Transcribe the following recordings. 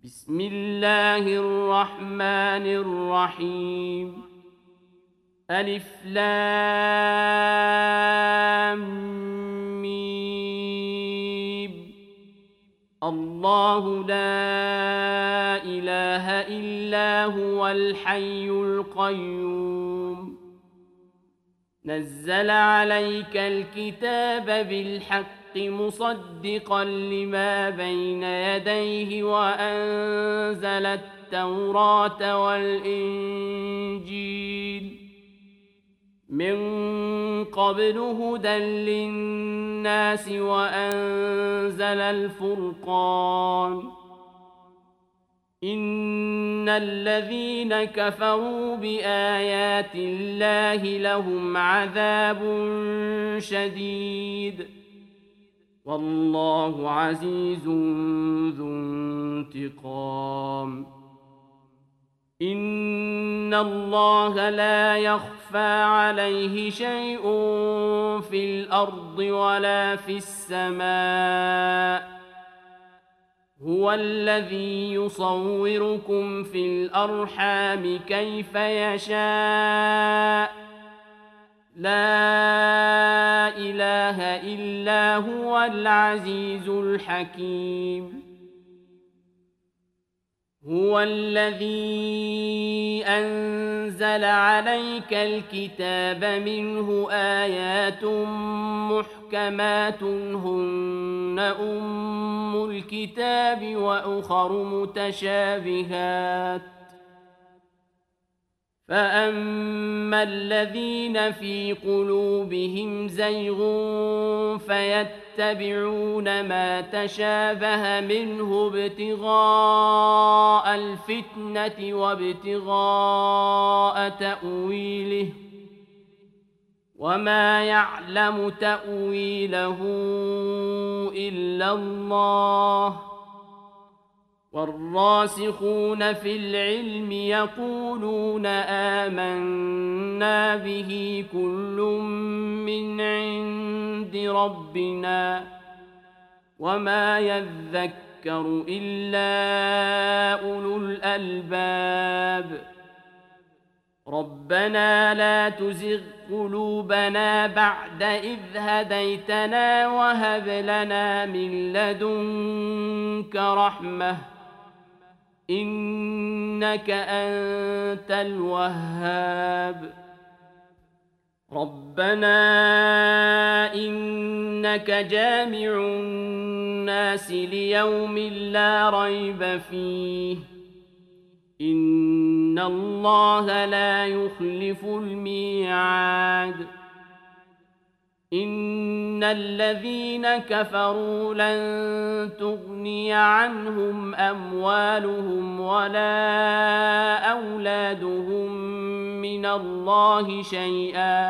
بسم الله الرحمن الرحيم. ألف لام ميم. الله لا إله إلا هو الحي القيوم. نزل عليك الكتاب بالحق مصدقا لما بين يديه وأنزل التوراة والإنجيل من قبل هدى للناس وأنزل الفرقان. إن الذين كفروا بآيات الله لهم عذاب شديد والله عزيز ذو انتقام. إن الله لا يخفى عليه شيء في الأرض ولا في السماء. هو الذي يصوركم في الأرحام كيف يشاء. لا إله إلا هو العزيز الحكيم. هو الذي أنزل عليك الكتاب منه آيات محكمات هن أم الكتاب وأخر متشابهات فأما الذين في قلوبهم زيغ فيتبعون ما تشابه منه ابتغاء الفتنة وابتغاء تأويله وما يعلم تأويله إلا الله. والراسخون في العلم يقولون آمنا به كل من عند ربنا وما يذكر إلا أولو الألباب. ربنا لا تزغ قلوبنا بعد إذ هديتنا وهب لنا من لدنك رحمة إنك أنت الوهاب. ربنا إنك جامع الناس ليوم لا ريب فيه إن الله لا يخلف الميعاد. إن الذين كفروا لن تغني عنهم أموالهم ولا أولادهم من الله شيئا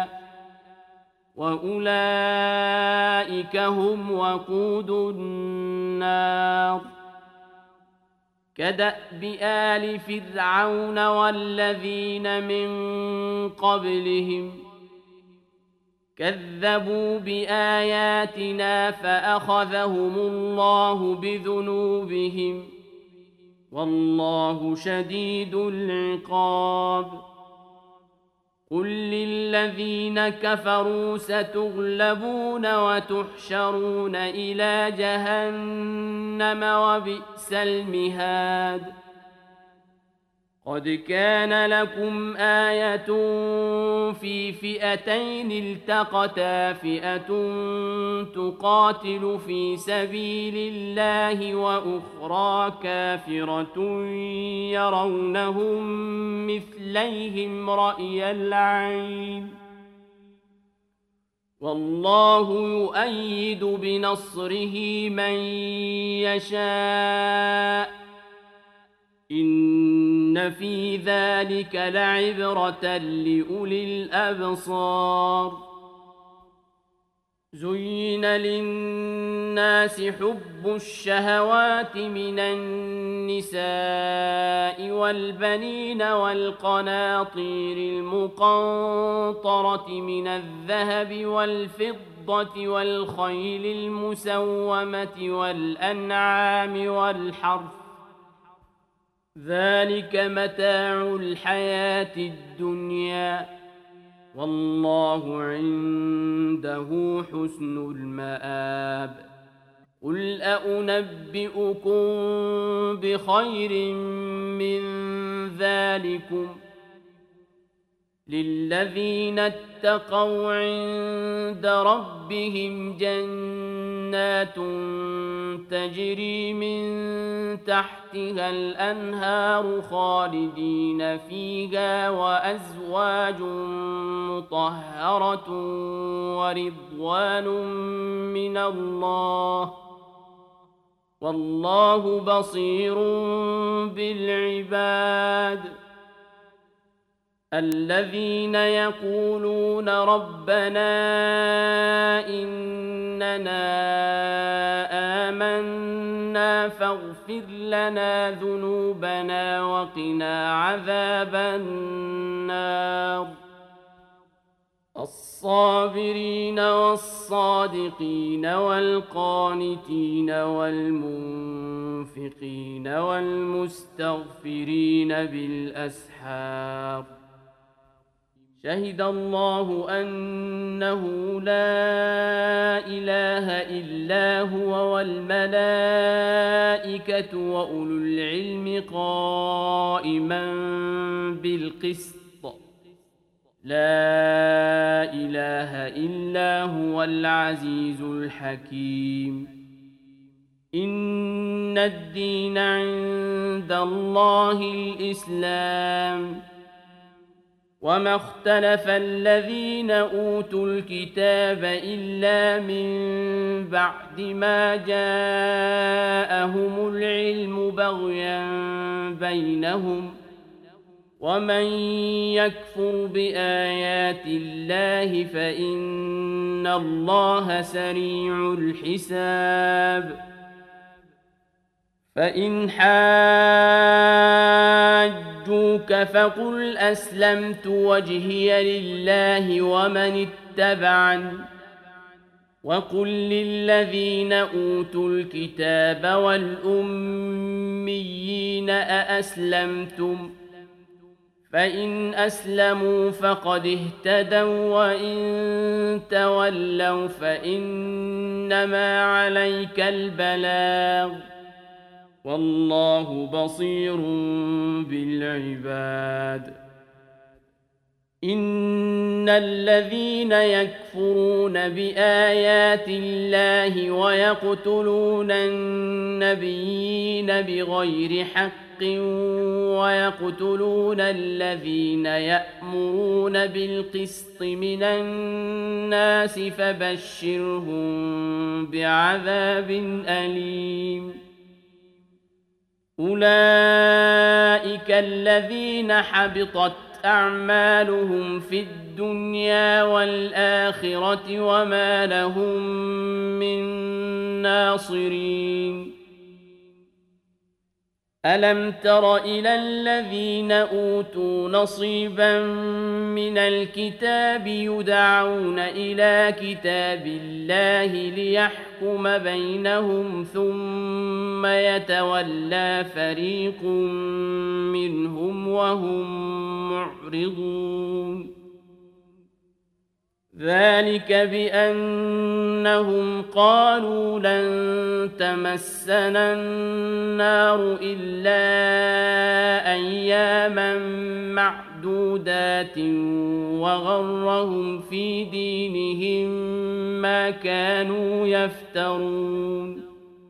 وأولئك هم وقود النار. كدأب آل فرعون والذين من قبلهم كذبوا بآياتنا فأخذهم الله بذنوبهم والله شديد العقاب. قل للذين كفروا ستغلبون وتحشرون إلى جهنم وبئس المهاد. قد كان لكم آية في فئتين التقتا فئة تقاتل في سبيل الله وأخرى كافرة يرونهم مثليهم رأي العين والله يؤيد بنصره من يشاء. إن في ذلك لعبرة لأولي الأبصار. زين للناس حب الشهوات من النساء والبنين والقناطير المقنطرة من الذهب والفضة والخيل المسومة والأنعام والحرث ذلك متاع الحياة الدنيا والله عنده حسن المآب قل أنبئكم بخير من ذلكم للذين اتقوا عند ربهم جنات تجري من تحتها الأنهار خالدين فيها وأزواج مطهرة ورضوان من الله والله بصير بالعباد الذين يقولون ربنا إننا آمنا فاغفر لنا ذنوبنا وقنا عذاب النار الصابرين والصادقين والقانتين والمنفقين والمستغفرين بالأسحار شهد الله أنه لا إله إلا هو والملائكة وأولو العلم قائما بالقسط لا إله إلا هو العزيز الحكيم إن الدين عند الله الإسلام وما اختلف الذين أوتوا الكتاب إلا من بعد ما جاءهم العلم بغيا بينهم ومن يكفر بآيات الله فإن الله سريع الحساب فإن حاجوك فقل أسلمت وجهي لله ومن اتبعني وقل للذين أوتوا الكتاب والأميين أأسلمتم فإن أسلموا فقد اهتدوا وإن تولوا فإنما عليك البلاغ والله بصير بالعباد إن الذين يكفرون بآيات الله ويقتلون النبيين بغير حق ويقتلون الذين يأمرون بالقسط من الناس فبشرهم بعذاب أليم أولئك الذين حبطت أعمالهم في الدنيا والآخرة وما لهم من ناصرين ألم تر إلى الذين أوتوا نصيبا من الكتاب يدعون إلى كتاب الله ليحكم بينهم ثم يتولى فريق منهم وهم معرضون ذلك بأنهم قالوا لن تمسنا النار إلا أياما معدودات وغرهم في دينهم ما كانوا يفترون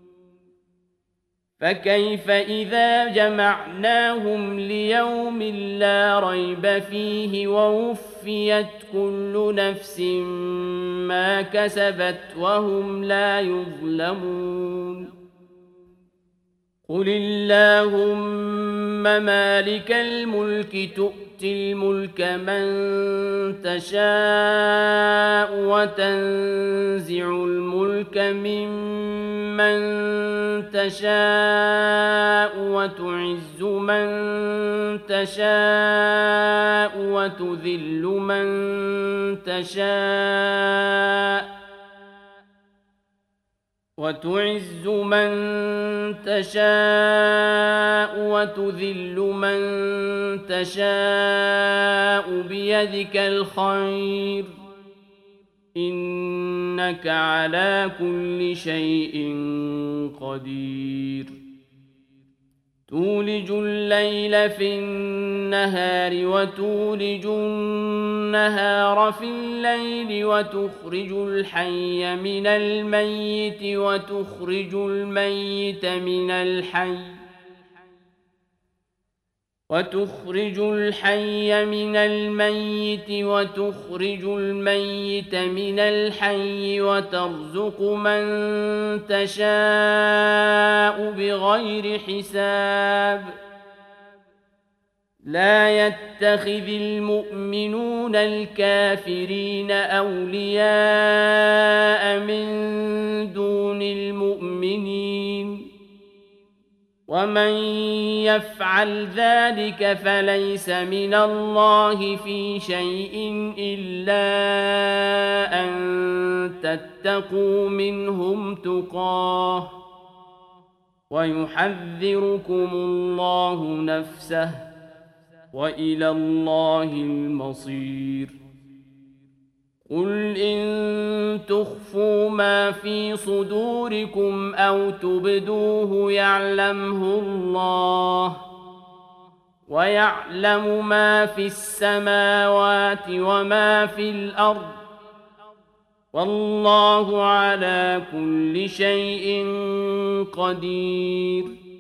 فكيف إذا جمعناهم ليوم لا ريب فيه ووفيت كل نفس ما كسبت وهم لا يظلمون قل اللهم مالك الملك تؤتي الملك من تشاء وتنزع الملك ممن تشاء وتعز من تشاء وتذل من تشاء وتعز من تشاء وتذل من تشاء بيدك الخير إنك على كل شيء قدير تولج الليل في النهار وتولج النهار في الليل وتخرج الحي من الميت وتخرج الميت من الحي وتخرج الحي من الميت وتخرج الميت من الحي وترزق من تشاء بغير حساب لا يتخذ المؤمنون الكافرين أولياء من دون المؤمنين ومن يفعل ذلك فليس من الله في شيء إلا أن تتقوا منهم تقاه ويحذركم الله نفسه وإلى الله المصير قل إن تخفوا ما في صدوركم أو تبدوه يعلمه الله ويعلم ما في السماوات وما في الأرض والله على كل شيء قدير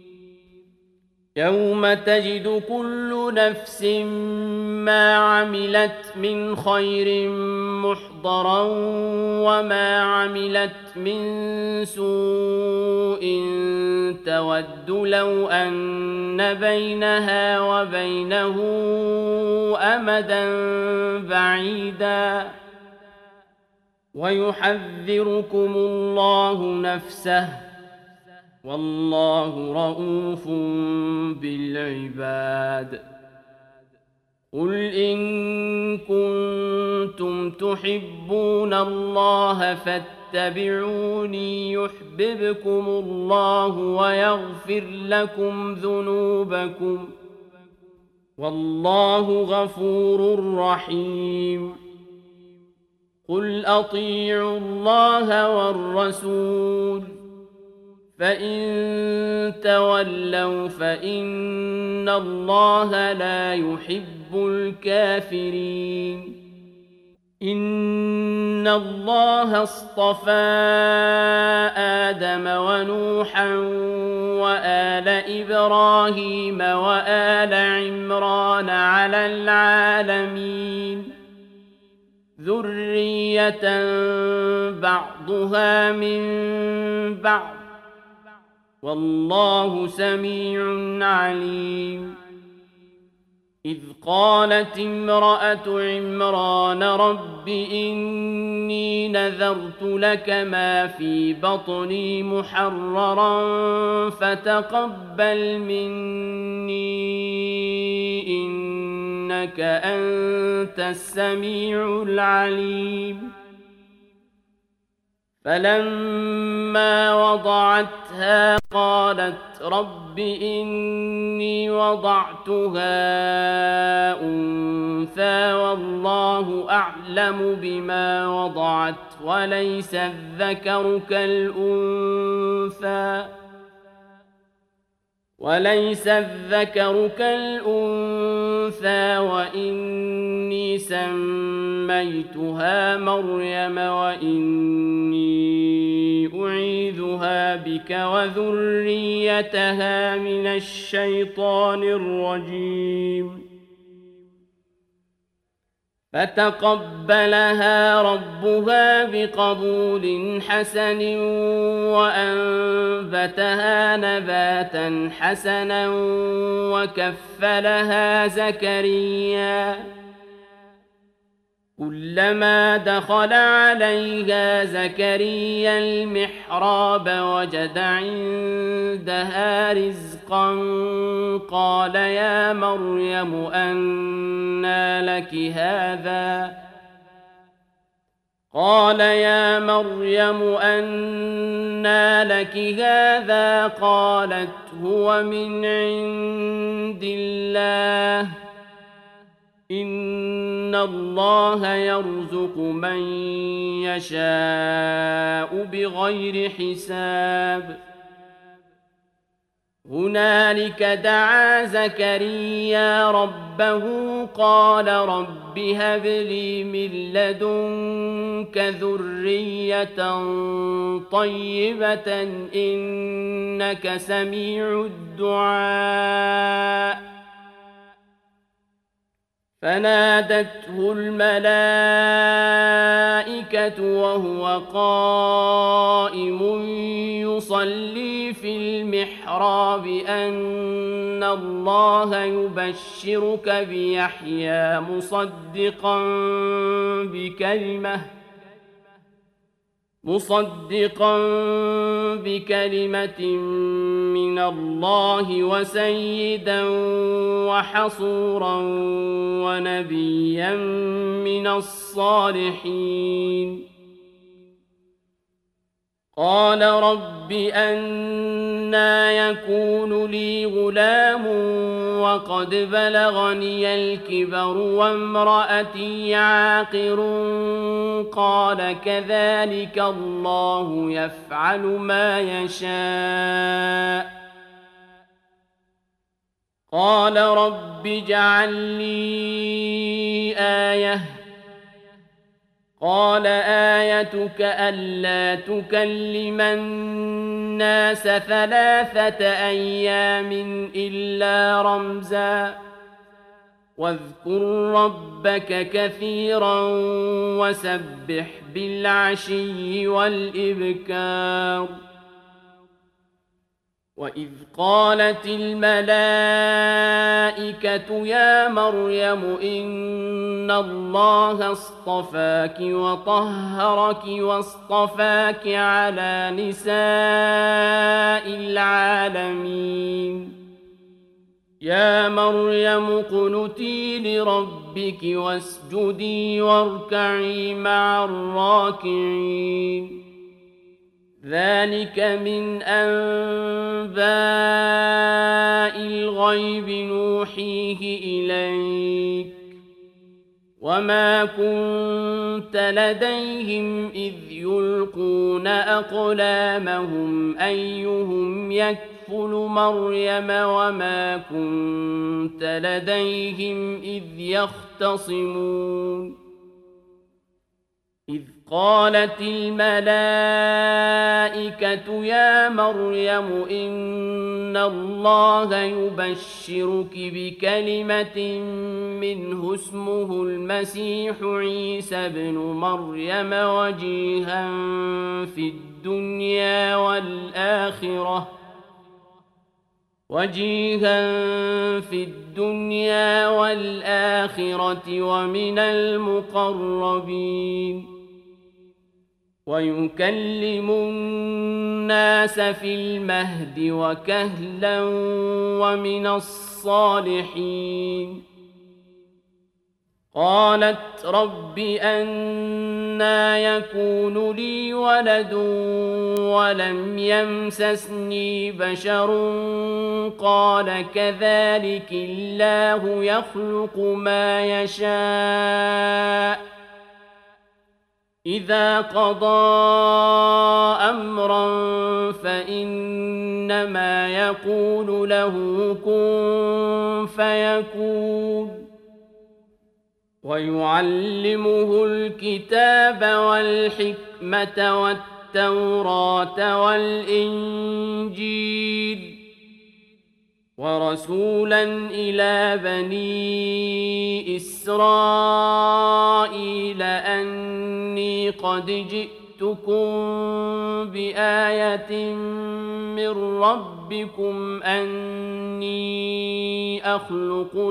يوم تجد كل نفس ما عملت من خير محضرا وما عملت من سوء تود لو أن بينها وبينه أمدا بعيدا ويحذركم الله نفسه والله رؤوف بالعباد قل إن كنتم تحبون الله فاتبعوني يحببكم الله ويغفر لكم ذنوبكم والله غفور رحيم قل أطيعوا الله والرسول فإن تولوا فإن الله لا يحب الكافرين إن الله اصطفى آدم ونوحا وآل إبراهيم وآل عمران على العالمين ذرية بعضها من بعض والله سميع عليم إذ قالت امرأة عمران رب إني نذرت لك ما في بطني محررا فتقبل مني إنك أنت السميع العليم فلما وضعتها قالت رب إني وضعتها أنثى والله أعلم بما وضعت وليس الذكر كالأنثى وإني سميتها مريم وإني أعيذها بك وذريتها من الشيطان الرجيم فتقبلها ربها بقبول حسن وأنبتها نباتا حسنا وكفلها زكريا كلما دخل عليها زكريا المحراب وجد عندها رزقا قال يا مريم أنى لك هذا قال يا مريم أنى لك هذا قالت هو من عند الله إن الله يرزق من يشاء بغير حساب هنالك دعا زكريا ربه قال رب هب لي من لدنك ذرية طيبة إنك سميع الدعاء فنادته الملائكة وهو قائم يصلي في المحراب أن الله يبشرك بيحيى مصدقا بكلمة من الله وسيدا وحصورا ونبيا من الصالحين قال رب أنى يكون لي غلام وقد بلغني الكبر وامرأتي عاقر قال كذلك الله يفعل ما يشاء قال رب اجعل لي آية قال آيتك ألا تكلم الناس 3 أيام إلا رمزا واذكر ربك كثيرا وسبح بالعشي والإبكار وإذ قالت الملائكة يا مريم إن الله اصطفاك وطهرك واصطفاك على نساء العالمين يا مريم اقنتي لربك واسجدي واركعي مع الراكعين ذلك من أنباء الغيب نوحيه إليك وما كنت لديهم إذ يلقون أقلامهم أيهم يكفل مريم وما كنت لديهم إذ يختصمون إذ قالت الملائكة يا مريم إن الله يبشرك بكلمة منه اسمه المسيح عيسى ابن مريم وجيها في الدنيا والآخرة ومن المقربين ويكلم الناس في المهد وكهلا ومن الصالحين قالت رب أنى يكون لي ولد ولم يمسسني بشر قال كذلك الله يخلق ما يشاء إذا قضى أمرا فإنما يقول له كن فيكون ويعلمه الكتاب والحكمة والتوراة والإنجيل ورسولا إلى بني إسرائيل أني قد جئتكم بآية من ربكم أني أخلق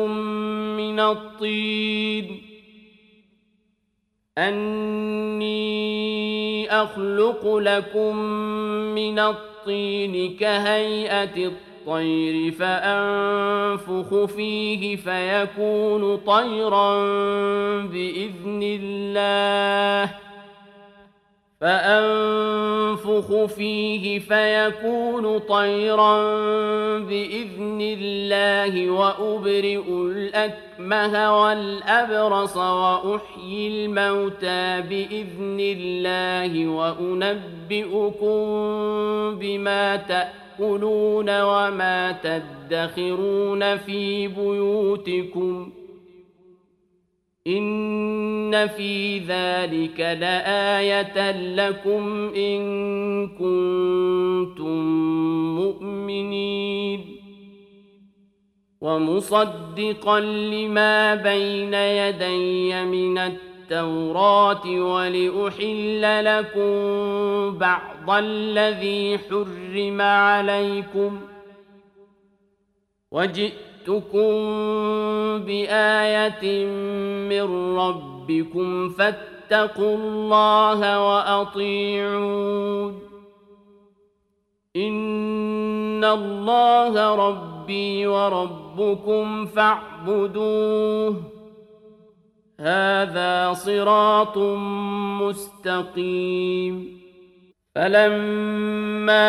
لكم من الطين كهيئة الطير فأنفخ فيه فيكون طيرا بإذن الله فأنفخ فيه فيكون طيرا بإذن الله وأبرئ الأكمه والأبرص وأحيي الموتى بإذن الله وأنبئكم بما تأكلون وما تدخرون في بيوتكم إن في ذلك لآية لكم إن كنتم مؤمنين ومصدقا لما بين يدي من التوراة ولأحل لكم بعض الذي حرم عليكم وجئتكم بآية من ربكم فاتقوا الله وأطيعون إن الله ربي وربكم فاعبدوه هذا صراط مستقيم فلما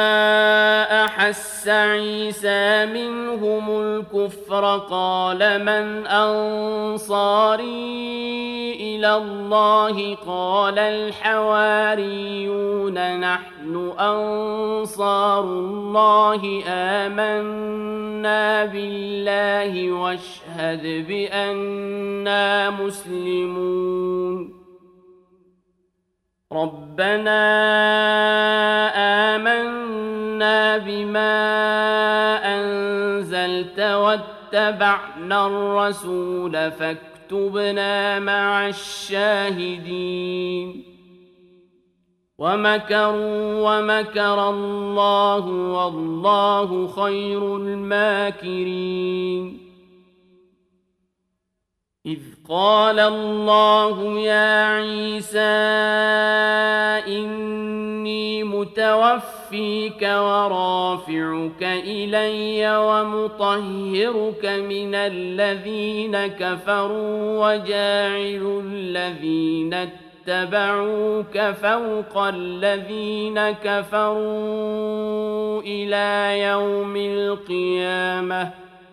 أحس عيسى منهم الكفر قال من أنصاري إلى الله قال الحواريون نحن أنصار الله آمنا بالله واشهد بأننا مسلمون ربنا آمنا بما أنزلت واتبعنا الرسول فاكتبنا مع الشاهدين ومكروا ومكر الله والله خير الماكرين إذ قال الله يا عيسى إني متوفيك ورافعك إلي ومطهرك من الذين كفروا وجاعل الذين اتبعوك فوق الذين كفروا إلى يوم القيامة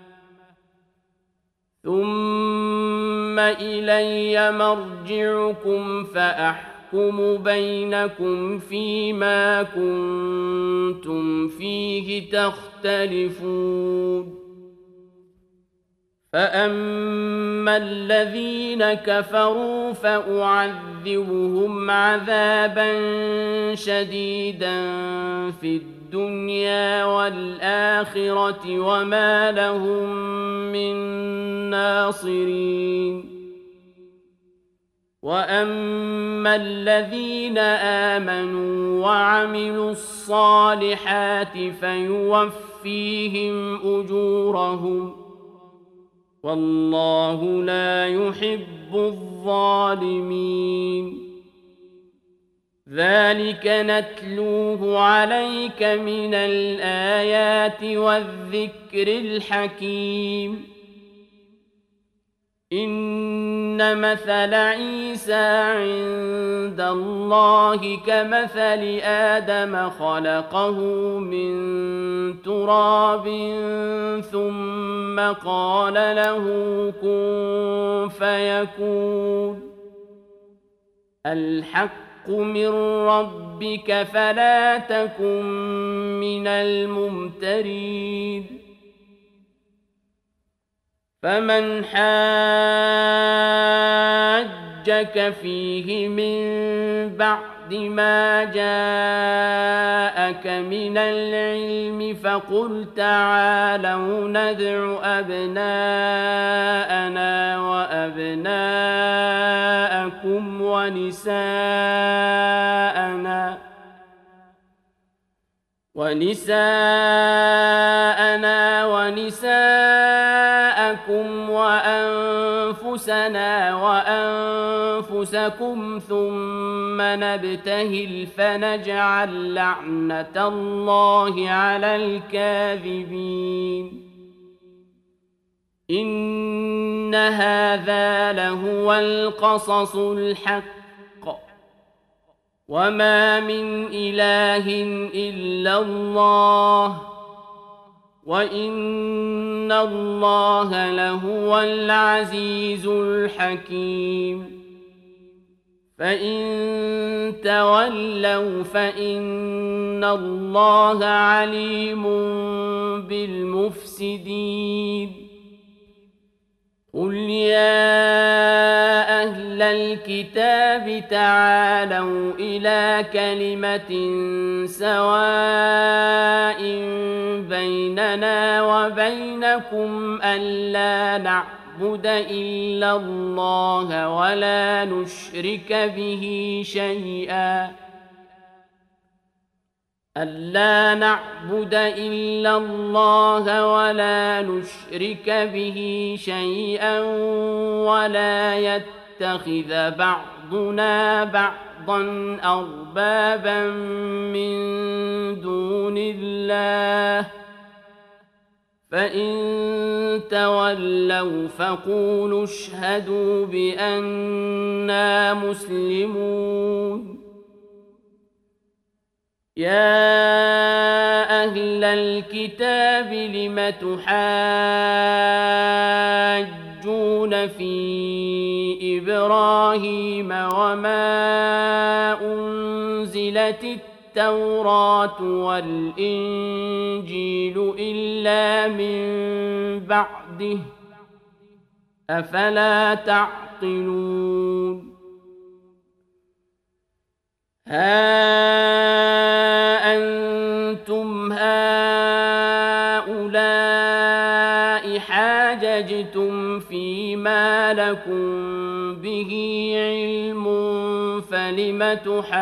ثم إلي مرجعكم فأحكم بينكم فيما كنتم فيه تختلفون فأما الذين كفروا فأعذبهم عذابا شديدا في الدنيا والآخرة وما لهم من ناصرين وأما الذين آمنوا وعملوا الصالحات فيوفيهم أجورهم والله لا يحب الظالمين ذلك نتلوه عليك من الآيات والذكر الحكيم إن مثل عيسى عند الله كمثل آدم خلقه من تراب ثم قال له كن فيكون الحق من ربك فلا تكن من الممترين فمن حاجك فيه من بعد ما جاءك من العلم فقل تعالوا ندع أبناءنا وأبناءكم ونساءنا ونساءكم وأنفسنا وأنفسكم ثم نبتهل فنجعل لعنة الله على الكاذبين إن هذا لهو القصص الحق وما من إله إلا الله وإن الله لهو العزيز الحكيم فإن تولوا فإن الله عليم بالمفسدين قل يا أهل الكتاب تعالوا إلى كلمة سواء بيننا وبينكم ألا نعبد إلا الله ولا نشرك به شيئا ألا نعبد إلا الله ولا نشرك به شيئا ولا يتخذ بعضنا بعضا أربابا من دون الله فإن تولوا فقولوا اشهدوا بأننا مسلمون يا أهل الكتاب لم تحاجون في إبراهيم وما أنزلت التوراة والإنجيل إلا من بعده أفلا تعقلون ها أنتم هؤلاء حاججتم فيما لكم به علم فلم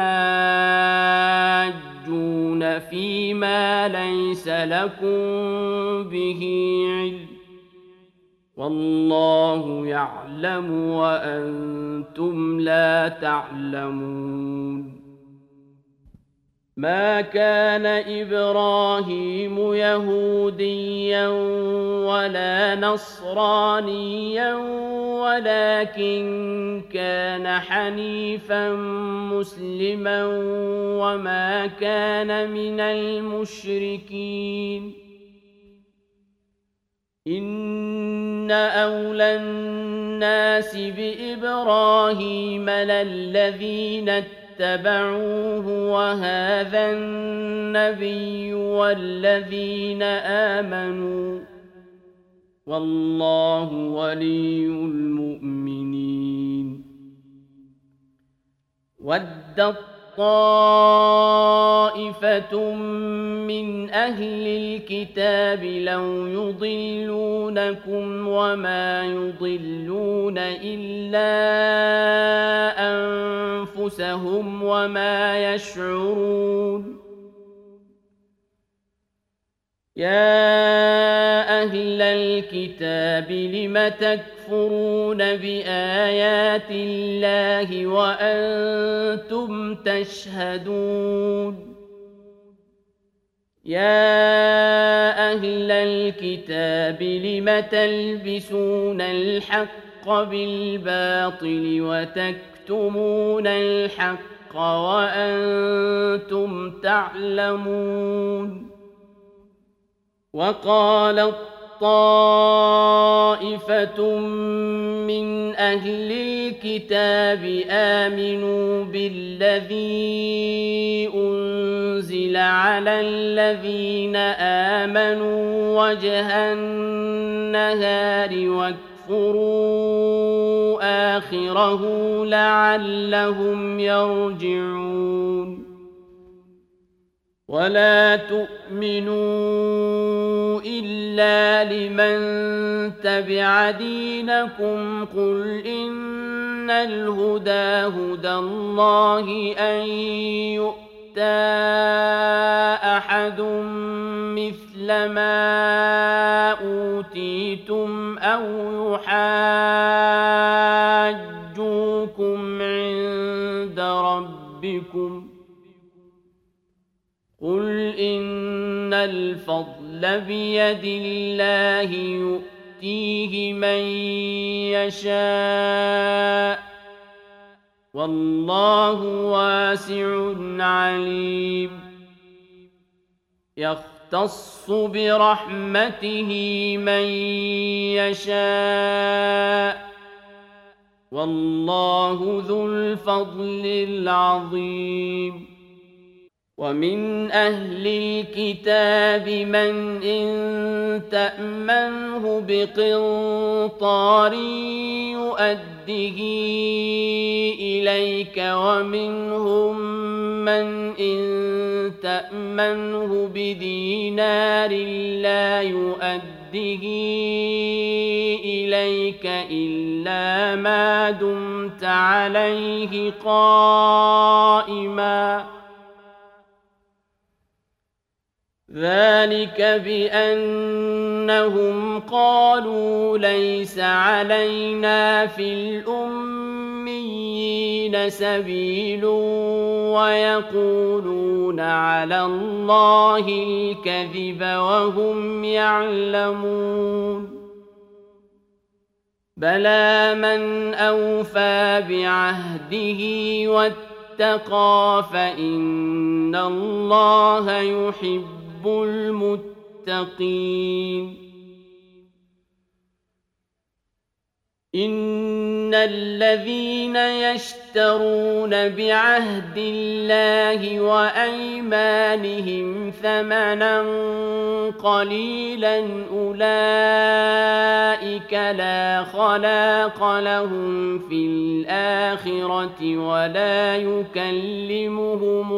تحاجون فيما ليس لكم به علم والله يعلم وأنتم لا تعلمون ما كان إبراهيم يهوديا ولا نصرانيا ولكن كان حنيفا مسلما وما كان من المشركين إن أولى الناس بإبراهيم للذين اتبعوه وهذا النبي والذين آمنوا والله ولي المؤمنين ودت طائفة من أهل الكتاب لو يضلونكم وما يضلون إلا أنفسهم وما يشعرون يا أهل الكتاب لم تكفرون بآيات الله وأنتم تشهدون يا أهل الكتاب لم تلبسون الحق بالباطل وتكتمون الحق وأنتم تعلمون وقالت طائفة من أهل الكتاب آمنوا بالذي أنزل على الذين آمنوا وجه النهار واكفروا آخره لعلهم يرجعون ولا تؤمنوا إلا لمن تبع دينكم قل إن الهدى هدى الله أن يؤتى أحد مثل ما أوتيتم أو يحاجوكم عند ربكم قل إن الفضل بيد الله يؤتيه من يشاء والله واسع عليم يختص برحمته من يشاء والله ذو الفضل العظيم ومن أهل الكتاب من إن تأمنه بقنطار يؤده إليك ومنهم من إن تأمنه بدينار لا يؤده إليك إلا ما دمت عليه قائما ذلك بأنهم قالوا ليس علينا في الأميين سبيل ويقولون على الله الكذب وهم يعلمون بلى من أوفى بعهده واتقى فإن الله يحب المتقين إن الذين يشترون بعهد الله وأيمانهم ثمنا قليلا أولئك لا خلاق لهم في الآخرة ولا يكلمهم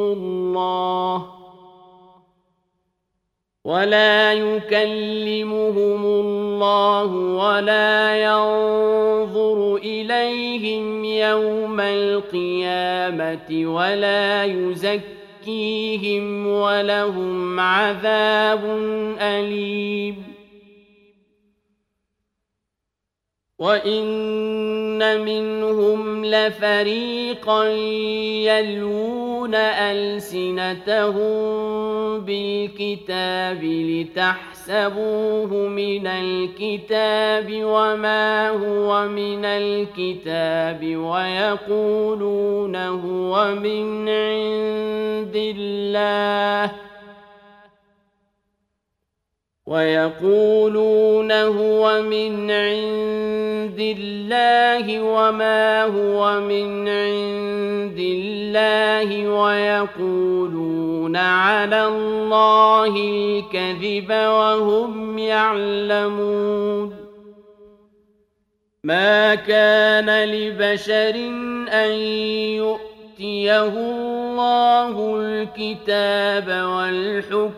الله ولا ينظر إليهم يوم القيامة ولا يزكيهم ولهم عذاب أليم وإن منهم لفريقا يلوون ألسنتهم بالكتاب لتحسبوه من الكتاب وما هو من الكتاب ويقولون هو من عند الله وما هو من عند الله ويقولون على الله الكذب وهم يعلمون ما كان لبشر أن يؤتيه الله الكتاب والحكم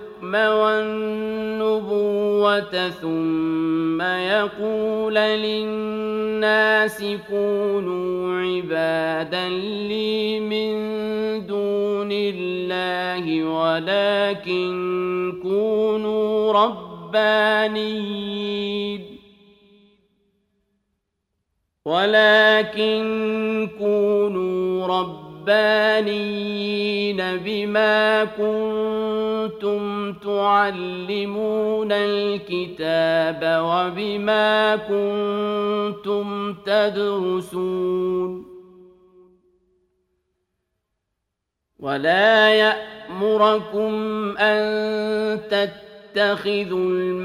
والنبوة ثم يقول للناس كونوا عبادا لي من دون الله ولكن كونوا ربانيين بما كنتم تعلمون الكتاب وبما كنتم تدرسون ولا يأمركم أن تتخذوا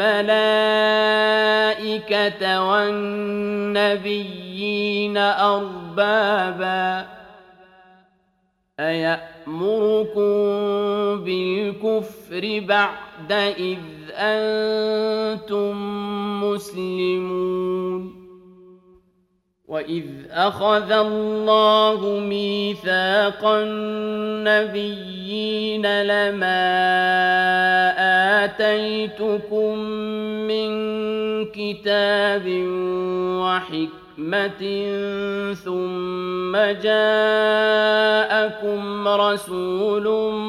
الملائكة والنبيين أربابا أيأمركم بالكفر بعد إذ أنتم مسلمون وإذ أخذ الله ميثاق النبيين لما آتيتكم من كتاب وحكمة ثم جاءكم رسول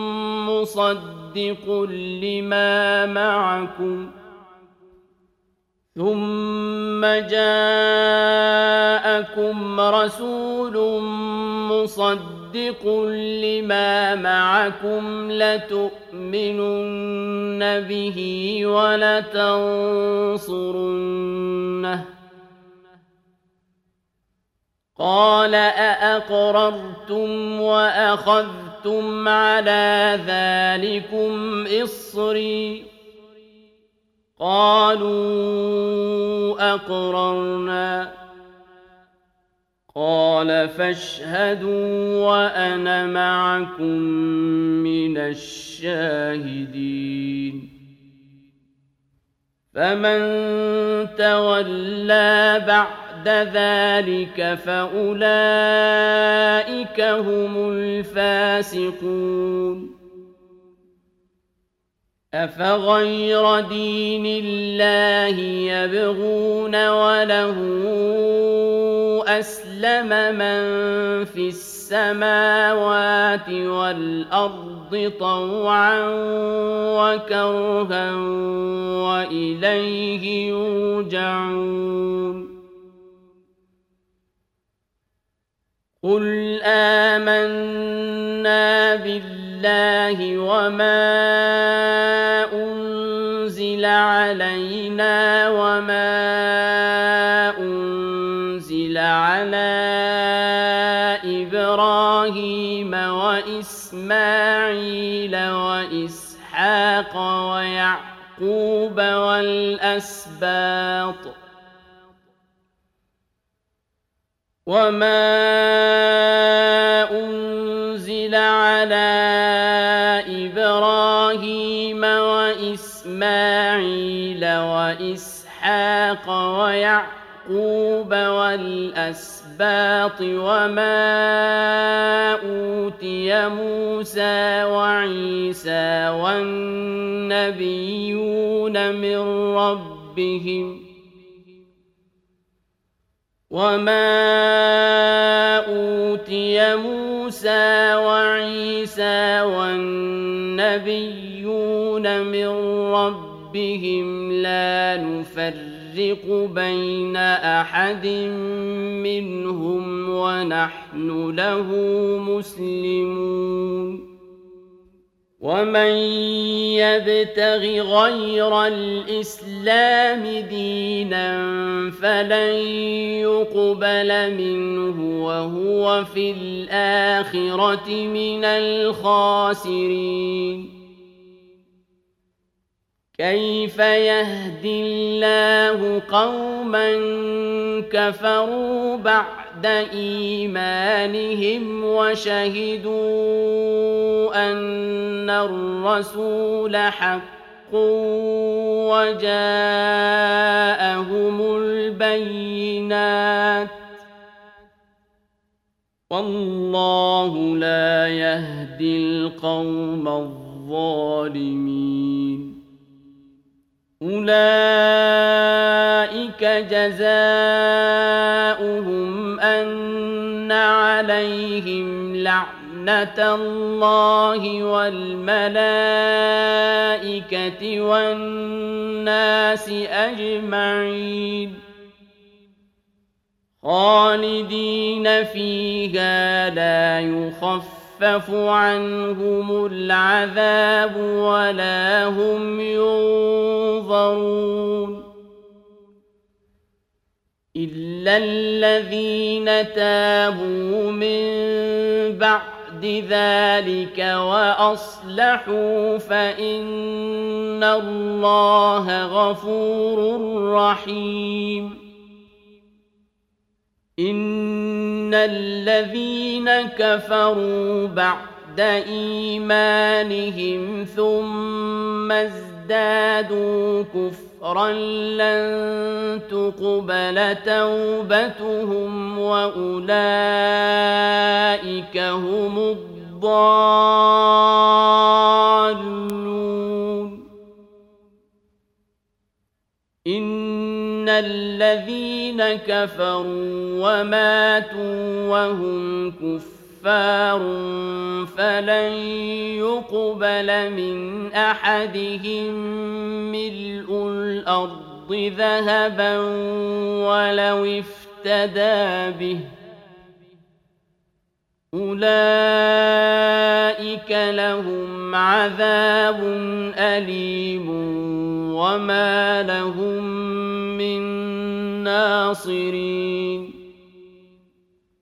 مصدق لما معكم لتؤمنن به ولتنصرنه قال أأقررتم وأخذتم على ذلكم إصري قالوا أقررنا قال فاشهدوا وأنا معكم من الشاهدين فمن تولى بعد ذلك فأولئك هم الفاسقون أفغير دين الله يبغون وله أسلم من في السماوات والأرض طوعا وكرها وإليه يرجعون قل آمنا بالله وما أنزل علينا وما أنزل على إبراهيم وإسماعيل وإسحاق ويعقوب والأسباط وما أنزل على إبراهيم وإسماعيل وإسحاق ويعقوب والأسباط وما أوتي موسى وعيسى والنبيون من ربهم وما أوتي موسى وعيسى والنبيون من ربهم لا نفرق بين أحد منهم ونحن له مسلمون ومن يبتغ غير الإسلام دينا فلن يقبل منه وهو في الآخرة من الخاسرين كيف يهدي الله قوما كفروا بعد إيمانهم وشهدوا أن الرسول حق وجاءهم البينات والله لا يهدي القوم الظالمين أولئك جزاؤهم أن عليهم لعنة الله والملائكة والناس أجمعين خالدين فيها لا يخفف عنهم العذاب ولا هم ينظرون إلا الذين تابوا من بعد ذلك وأصلحوا فإن الله غفور رحيم إن الذين كفروا بعد إيمانهم ثم ازدادوا كفرا لن تقبل توبتهم وأولئك هم الضالون إن الذين كفروا وماتوا وهم كفار فلن يقبل من أحدهم ملء الأرض ذهبا ولو افتدى به أولئك لهم عذاب أليم وما لهم من ناصرين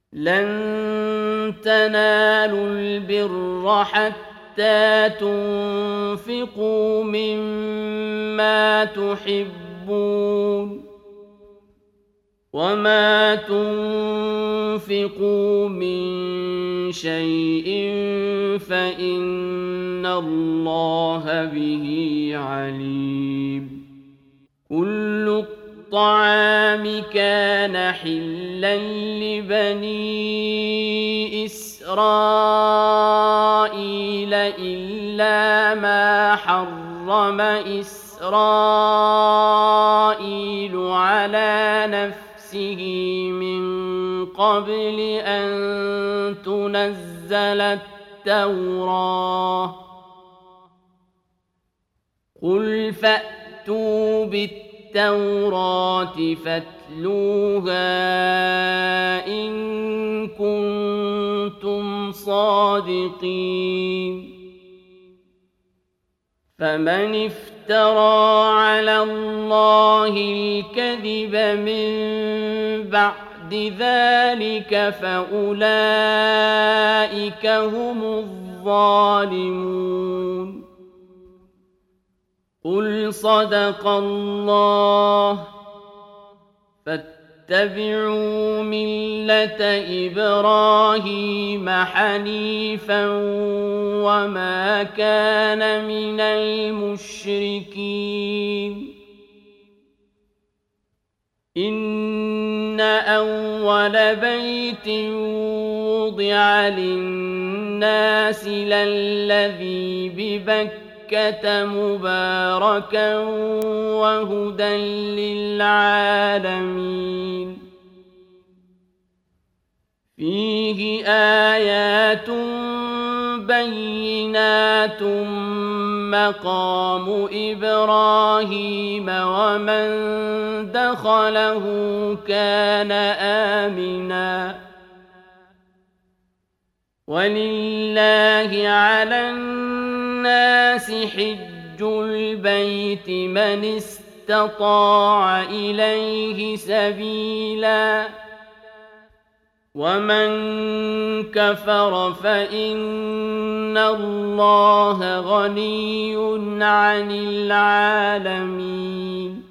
لن تنالوا البر حتى تنفقوا مما تحبون وما تنفقوا من شيء فإن الله به عليم كل الطعام كان حلا لبني إسرائيل إلا ما حرم إسرائيل على نفسه من قبل أن تنزل التوراة قل فأتوا بالتوراة فاتلوها إن كنتم صادقين فمن افترى على الله الكذب من بعد ذلك فأولئك هم الظالمون قل صدق الله فاتبعوا ملة إبراهيم حنيفا وما كان من المشركين إن أول بيت وضع للناس للذي ببكة مباركا وهدى للعالمين فيه آيات بينات مقام إبراهيم ومن دخله كان آمنا ولله على الناس حج البيت من استطاع إليه سبيلا ومن كفر فإن الله غني عن العالمين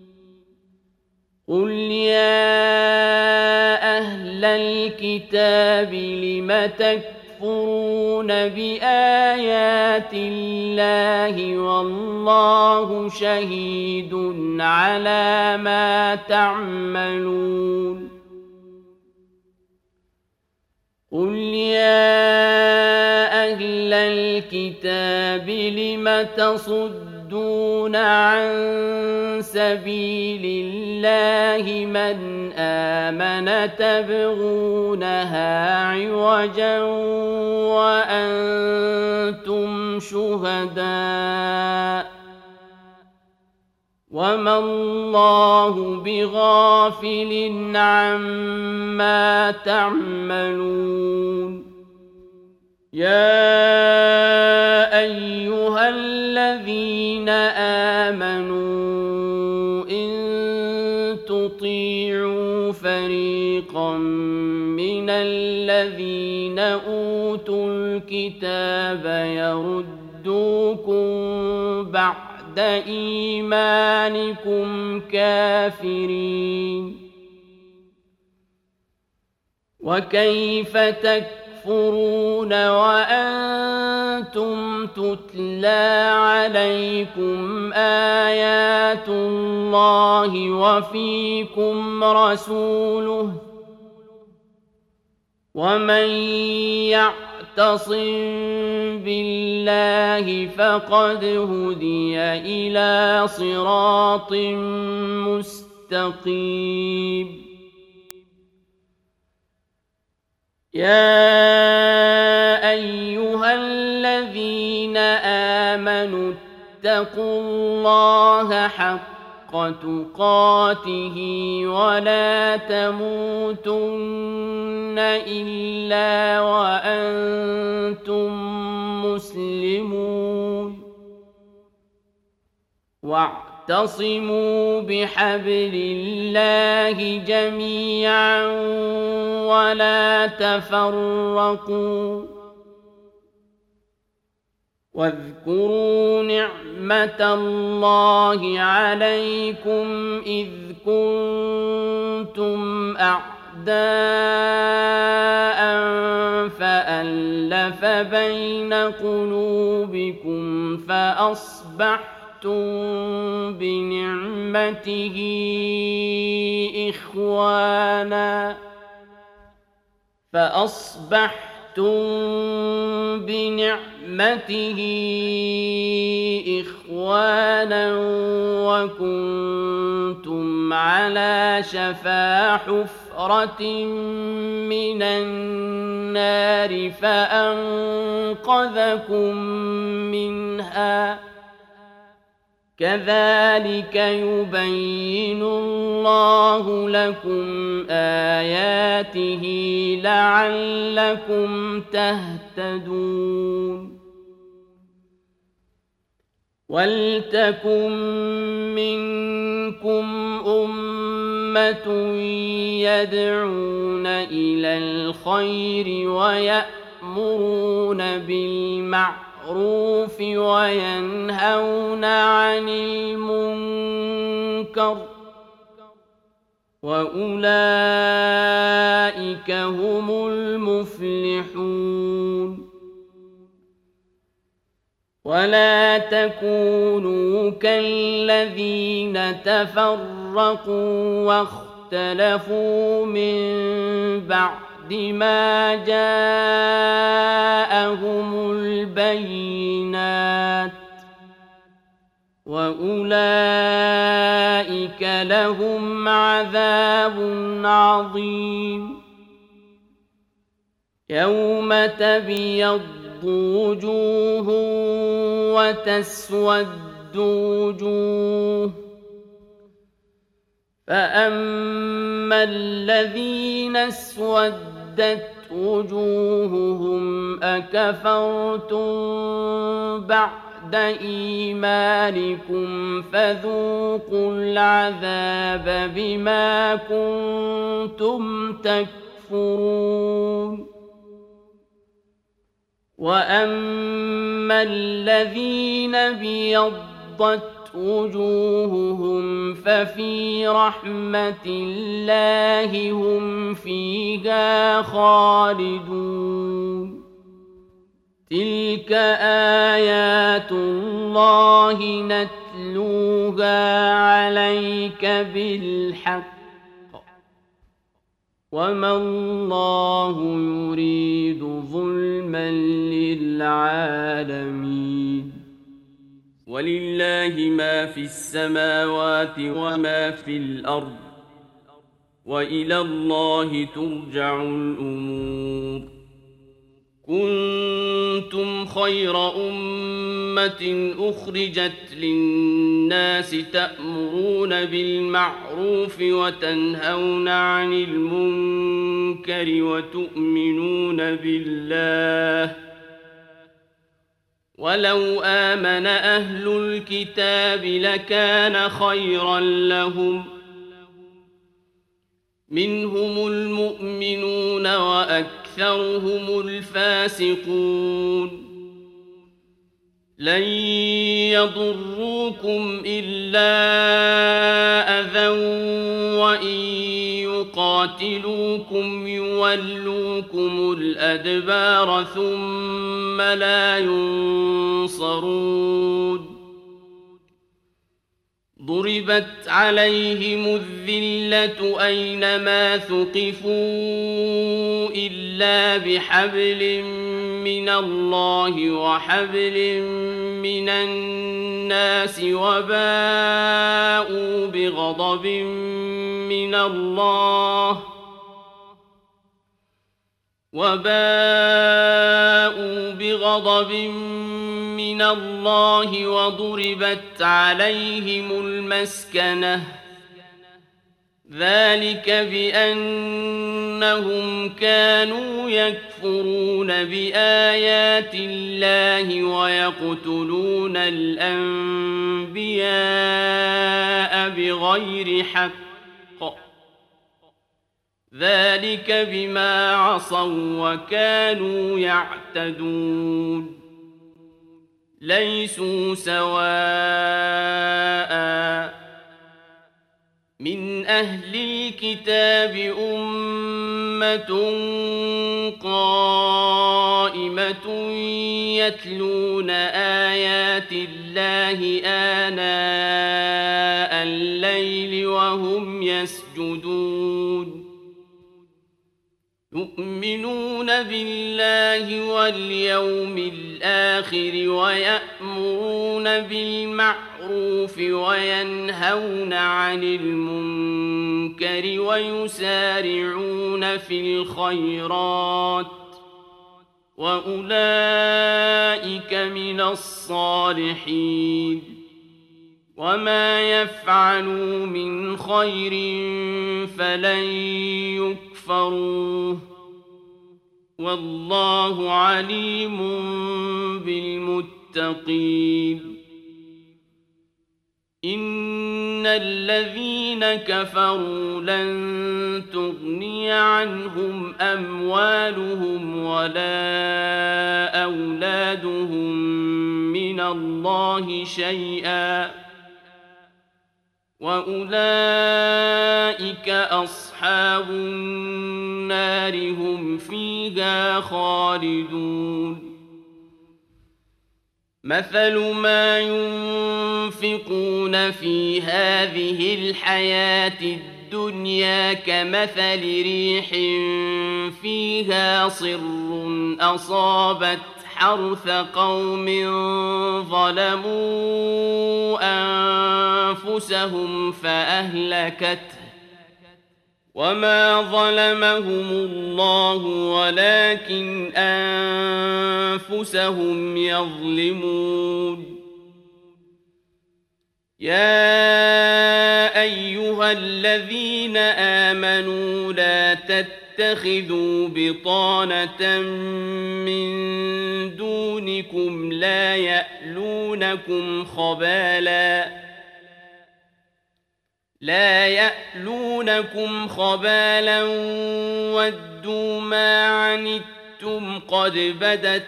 قل يا أهل الكتاب لم تكفرون بآيات الله والله شهيد على ما تعملون قل يا أهل الكتاب لم تصدون عن سبيل الله من آمن تبغونها عوجا وأنتم شهداء وما الله بغافل عما تعملون يا أيها الذين آمنوا إن تطيعوا فريقا من الذين أوتوا الكتاب يردوكم بعد إيمانكم كافرين وكيف تكفرون وأنتم تتلى عليكم آيات الله وفيكم رسوله ومن يعتصم بالله فقد هدي إلى صراط مستقيم يا أيها الذين آمنوا اتقوا الله حق تقاته ولا تموتن إلا وأنتم مسلمون واعتصموا بحبل الله جميعا ولا تفرقوا واذكروا نعمة الله عليكم إذ كنتم أعداء فألف بين قلوبكم بنعمته إخوانا وكنتم على شفا حفرة من النار فأنقذكم منها كذلك يبين الله لكم آياته لعلكم تهتدون ولتكن منكم أمة يدعون إلى الخير ويأمرون بالمعروف وينهون عن المنكر وأولئك هم المفلحون ولا تكونوا كالذين تفرقوا واختلفوا من بعد ما جاءهم البينات وأولئك لهم عذاب عظيم يوم تبيض وجوه وتسود وجوه فأما الذين اسودت وجوههم أكفرتم بعد إيمانكم فذوقوا العذاب بما كنتم تكفرون وأما الذين ابيضت وجوههم ففي رحمة الله هم فيها خالدون تلك آيات الله نتلوها عليك بالحق وما الله يريد ظلما للعالمين ولله ما في السماوات وما في الأرض وإلى الله ترجع الأمور كنتم خير أمة أخرجت للناس تأمرون بالمعروف وتنهون عن المنكر وتؤمنون بالله ولو آمن أهل الكتاب لكان خيرا لهم منهم المؤمنون وأكثرهم الفاسقون لن يضروكم إلا أذى وإن يقاتلوكم يولوكم الأدبار ثم لا ينصرون ضربت عليهم الذلة أينما ثقفوا إلا بحبل من الله وحبل من الناس وباءوا بغضب من الله وضربت عليهم المسكنة ذلك بأنهم كانوا يكفرون بآيات الله ويقتلون الأنبياء بغير حق، ذلك بما عصوا وكانوا يعتدون. ليسوا سواء من أهل الكتاب أمة قائمة يتلون آيات الله آناء الليل وهم يسجدون، يؤمنون بالله واليوم الآخر ويأمرون بالمعروف وينهون عن المنكر ويسارعون في الخيرات وأولئك من الصالحين. وما يفعلوا من خير فلن يكفروه، والله عليم بالمتقين. إن الذين كفروا لن تغني عنهم أموالهم ولا أولادهم من الله شيئا، وأولئك أصحاب النار هم فيها خالدون. مثل ما ينفقون في هذه الحياة الدنيا كمثل ريح فيها صر أصابت حرث قوم ظلموا أنفسهم فأهلكته، وما ظلمهم الله ولكن أنفسهم يظلمون. يا أيها الذين آمنوا لا تتخذوا بطانة من دونكم لا يألونكم خبالا ودوا ما عنتم قد بدت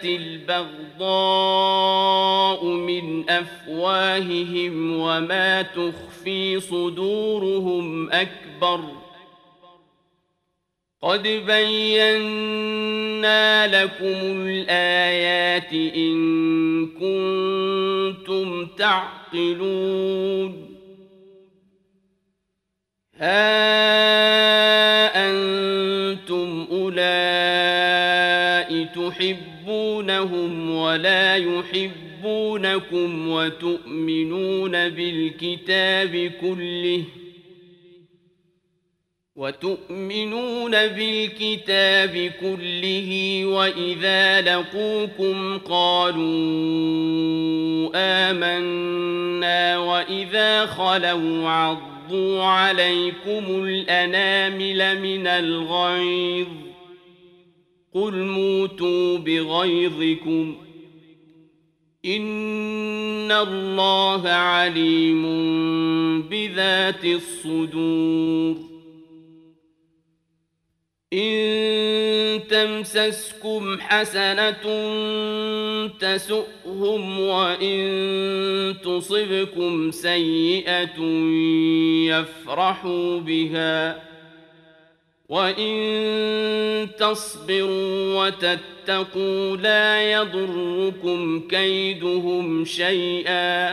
البغضاء من أفواههم وما تخفي صدورهم أكبر. قد بينا لكم الآيات إن كنتم تعقلون. ها أنتم أولئك تحبونهم ولا يحبونكم وتؤمنون بالكتاب كله وإذا لقوكم قالوا آمنا وإذا خلوا عضوا عليكم الأنامل من الغيظ قل موتوا بغيظكم إن الله عليم بذات الصدور. إن تمسسكم حسنة تسؤهم وإن تصبكم سيئة يفرحوا بها وإن تصبروا وتتقوا لا يضركم كيدهم شيئا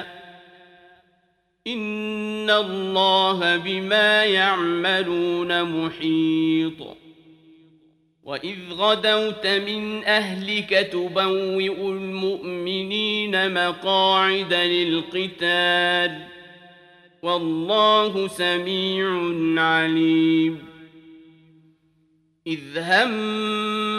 إن الله بما يعملون محيط. وإذ غدوت من أهلك تبوئ المؤمنين مقاعد للقتال والله سميع عليم. إذ هم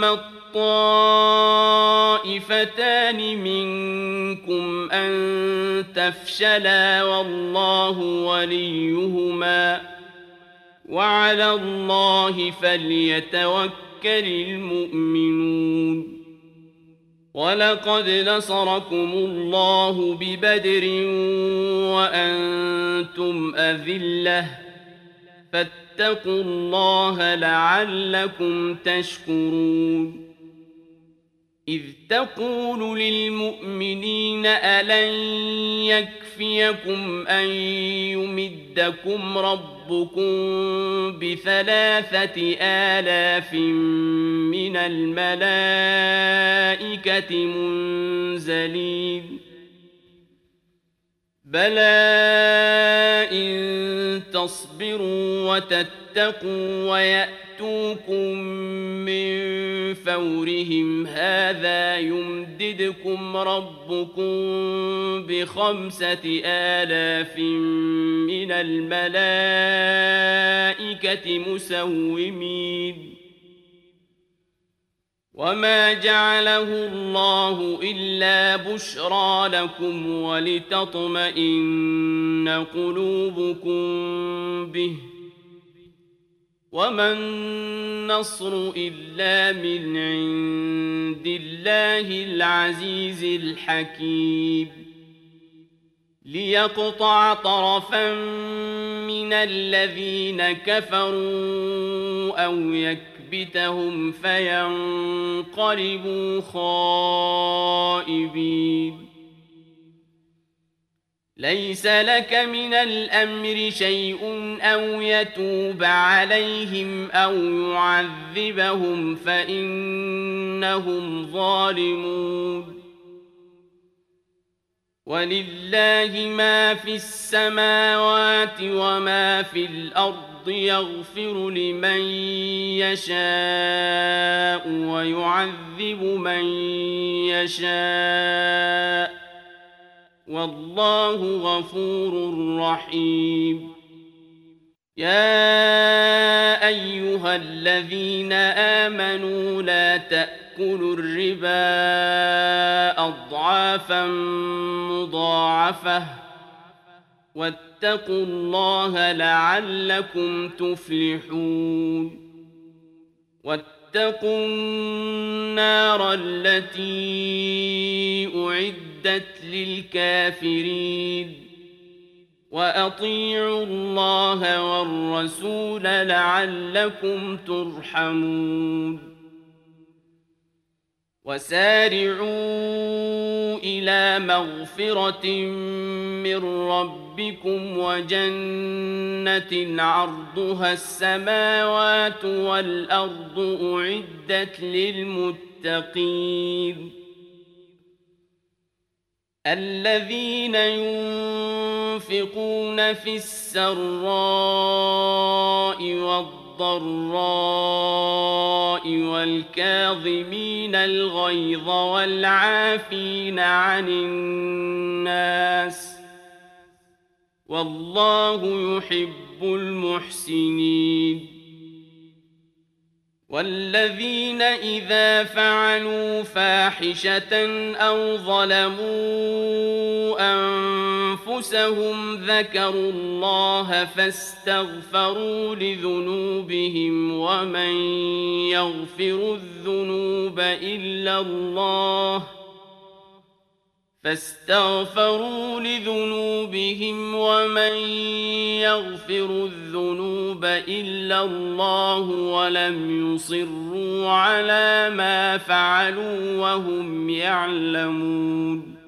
الطائفتان منكم أن تفشلا والله وليهما وعلى الله فليتوكل المؤمنون ولقد نصركم الله ببدر وأنتم أذلة فاتقوا الله لعلكم تشكرون إذ تقول للمؤمنين ألن يكفيكم أن يمدكم ربكم ب3,000 من الملائكة منزلين بلى إن تصبروا وتتقوا ويأتوكم من فورهم هذا يمددكم ربكم ب5,000 من الملائكة مسومين وما جعله الله إلا بشرى لكم ولتطمئن قلوبكم به وما النصر إلا من عند الله العزيز الحكيم ليقطع طرفا من الذين كفروا أو يكبتهم فينقلبوا خائبين ليس لك من الأمر شيء أو يتوب عليهم أو يعذبهم فإنهم ظالمون ولله ما في السماوات وما في الأرض يغفر لمن يشاء ويعذب من يشاء والله غفور رحيم يا أيها الذين آمنوا لا تأكلوا الربا أضعافا مضاعفة واتقوا الله لعلكم تفلحون واتقوا النار التي أعدت للكافرين وأطيعوا الله والرسول لعلكم ترحمون وسارعوا إلى مغفرة من ربكم وجنة عرضها السماوات والأرض أعدت للمتقين الذين ينفقون في السراء والضراء والكاظمين الغيظ والعافين عن الناس والله يحب المحسنين والذين إذا فعلوا فاحشة أو ظلموا أنفسهم ذكروا الله فاستغفروا لذنوبهم ومن يغفر الذنوب إلا الله فاستغفروا لذنوبهم ومن يغفر الذنوب إلا الله ولم يصروا على ما فعلوا وهم يعلمون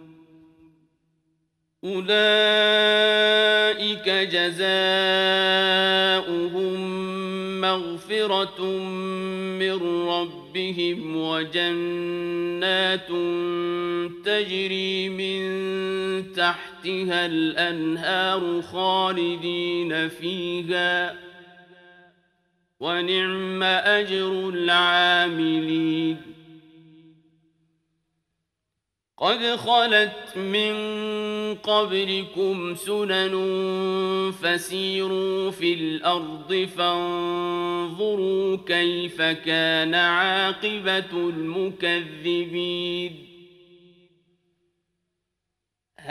أولئك جزاؤهم مغفرة من ربهم وجنات تجري من تحتها الأنهار خالدين فيها ونعم أجر العاملين قد خلت من قبلكم سنن فسيروا في الأرض فانظروا كيف كان عاقبة المكذبين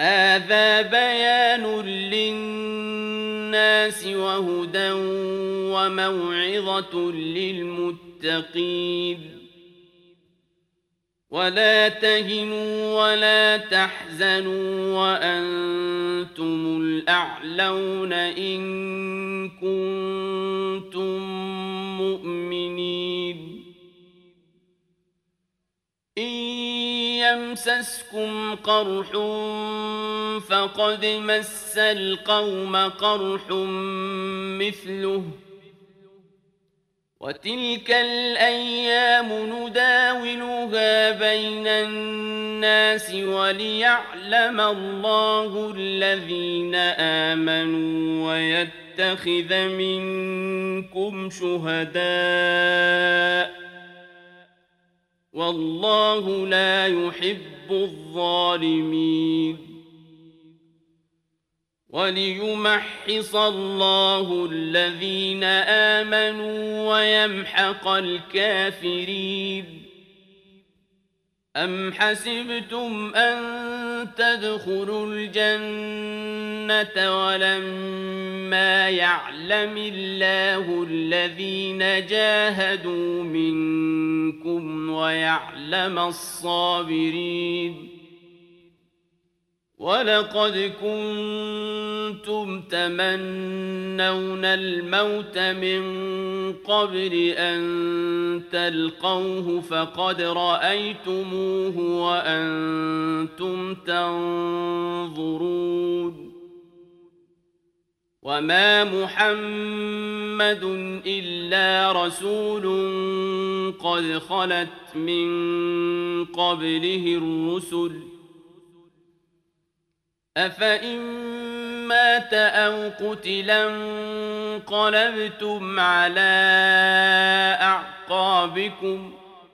هذا بيان للناس وهدى وموعظة للمتقين ولا تهنوا ولا تحزنوا وأنتم الأعلون إن كنتم مؤمنين إن يمسسكم قرح فقد مس القوم قرح مثله وتلك الأيام نداولها بين الناس وليعلم الله الذين آمنوا ويتخذ منكم شهداء والله لا يحب الظالمين وليمحص الله الذين آمنوا ويمحق الكافرين أم حسبتم أن تدخلوا الجنة ولما يعلم الله الذين جاهدوا منكم ويعلم الصابرين ولقد كنتم تمنون الموت من قبل أن تلقوه فقد رأيتموه وأنتم تنظرون وما محمد إلا رسول قد خلت من قبله الرسل أفإن مات أو قتلا انقلبتم على أعقابكم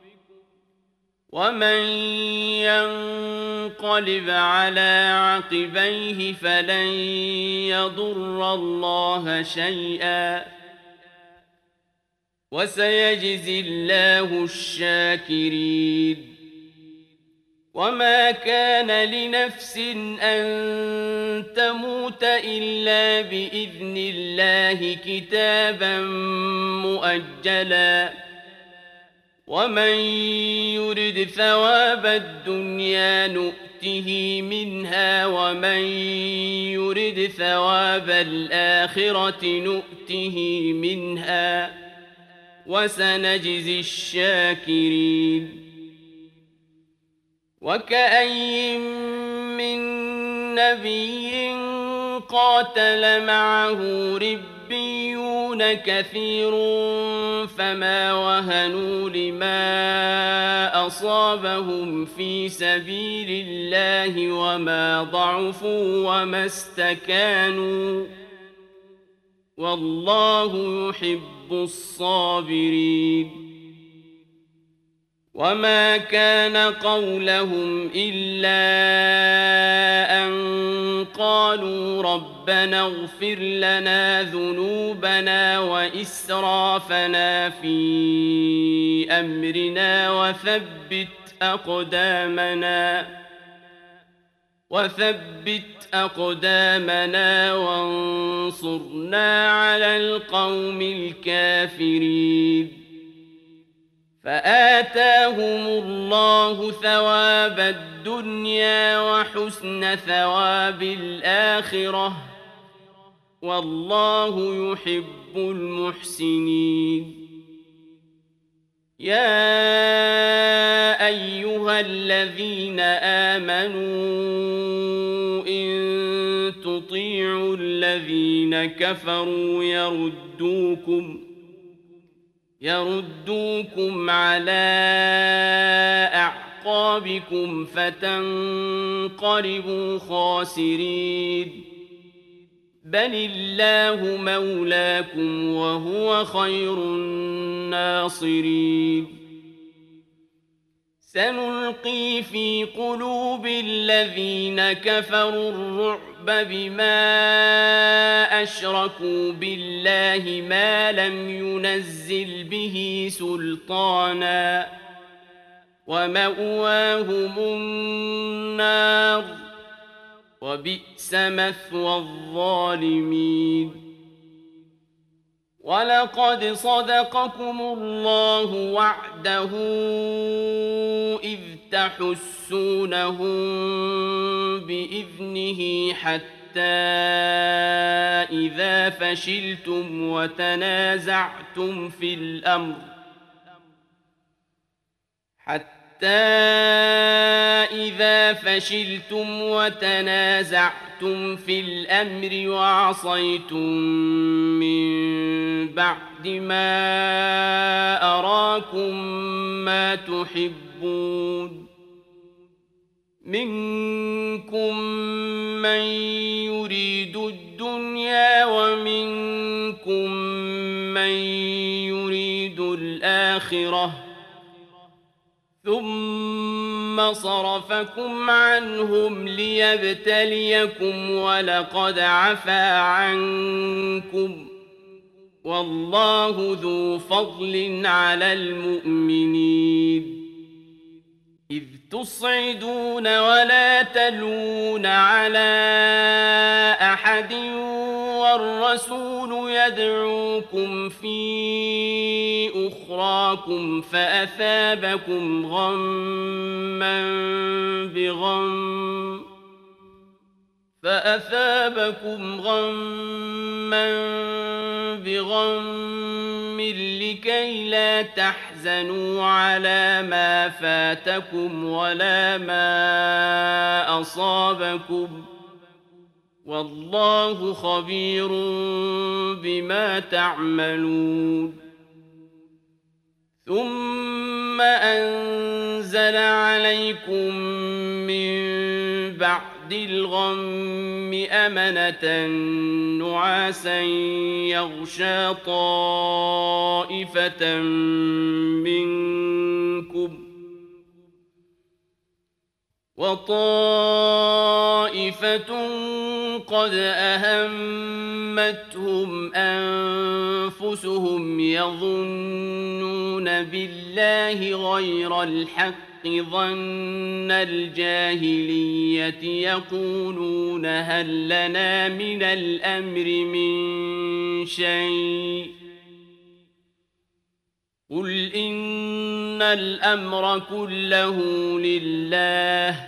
ومن ينقلب على عقبيه فلن يضر الله شيئا وسيجزي الله الشاكرين وما كان لنفس أن تموت إلا بإذن الله كتابا مؤجلا ومن يرد ثواب الدنيا نؤته منها ومن يرد ثواب الآخرة نؤته منها وسنجزي الشاكرين وكأين من نبي قاتل معه ربيون كثير فما وهنوا لما أصابهم في سبيل الله وما ضعفوا وما استكانوا والله يحب الصابرين وما كان قولهم إلا أن قالوا ربنا اغفر لنا ذنوبنا وإسرافنا في أمرنا وثبت أقدامنا وانصرنا على القوم الكافرين فآتاهم الله ثواب الدنيا وحسن ثواب الآخرة والله يحب المحسنين يا أيها الذين آمنوا إن تطيعوا الذين كفروا يردوكم على أعقابكم فتنقلبوا خاسرين بل الله مولاكم وهو خير الناصرين سنلقي في قلوب الذين كفروا الرعب بما أشركوا بالله ما لم ينزل به سلطانا ومأواهم النار وبئس مثوى الظالمين ولقد صدقكم الله وعده إذ تحسونهم بإذنه حتى إذا فشلتم وتنازعتم في الأمر وعصيتم من بعد ما أراكم ما تحبون منكم من يريد الدنيا ومنكم من يريد الآخرة ثم صرفكم عنهم ليبتليكم ولقد عفا عنكم والله ذو فضل على المؤمنين إذ تصعدون ولا تلوون على أحد والرسول يدعوكم في أخراكم فأثابكم غما بغم لكي لا تحزنوا على ما فاتكم ولا ما أصابكم والله خبير بما تعملون ثم أنزل عليكم من بعد الغم أمنة نعاسا يغشى طائفة منكم وطائفة قد أهمتهم أنفسهم يظنون بالله غير الحق ظن الجاهلية يقولون هل لنا من الأمر من شيء قل إن الأمر كله لله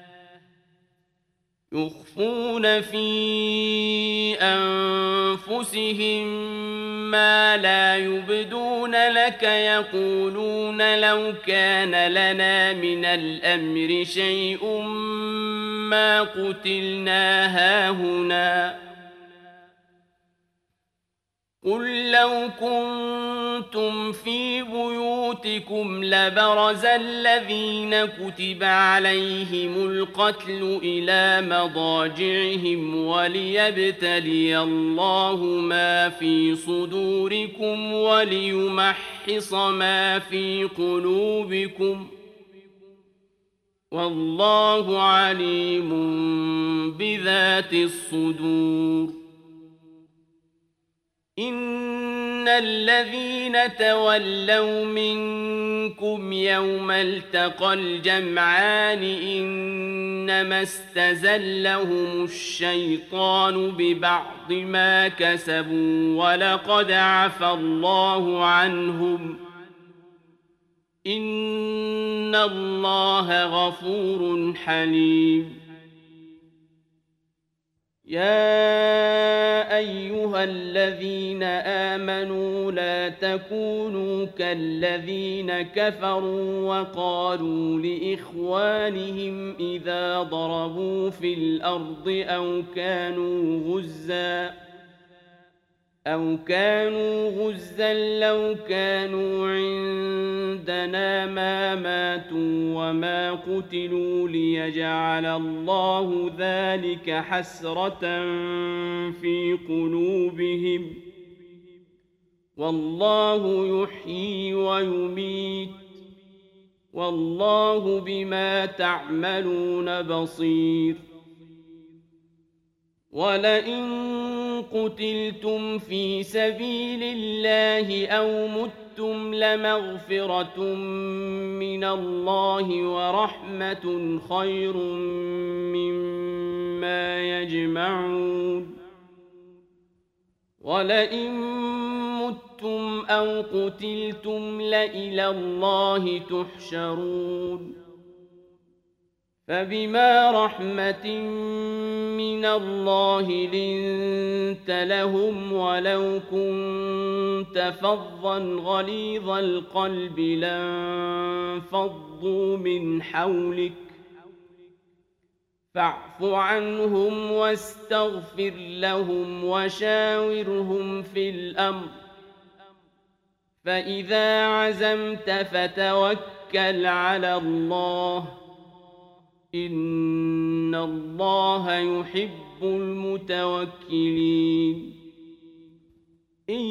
يخفون في أنفسهم ما لا يبدون لك يقولون لو كان لنا من الأمر شيء ما قتلنا هاهنا قل لو كنتم في بيوتكم لبرز الذين كتب عليهم القتل إلى مضاجعهم وليبتلي الله ما في صدوركم وليمحص ما في قلوبكم والله عليم بذات الصدور إن الذين تولوا منكم يوم التقى الجمعان إنما استزلهم الشيطان ببعض ما كسبوا ولقد عفى الله عنهم إن الله غفور حليم يا أيها الذين آمنوا لا تكونوا كالذين كفروا وقالوا لإخوانهم إذا ضربوا في الأرض أو كانوا غزا لو كانوا عندنا ما ماتوا وما قتلوا ليجعل الله ذلك حسرة في قلوبهم والله يحيي ويميت والله بما تعملون بصير ولئن قتلتم في سبيل الله أو متم لمغفرة من الله ورحمة خير مما يجمعون ولئن متم أو قتلتم لإلى الله تحشرون فبما رحمة من الله لنت لهم ولو كنت فظا غليظ القلب لانفضوا من حولك فاعف عنهم واستغفر لهم وشاورهم في الأمر فإذا عزمت فتوكل على الله إن الله يحب المتوكلين إن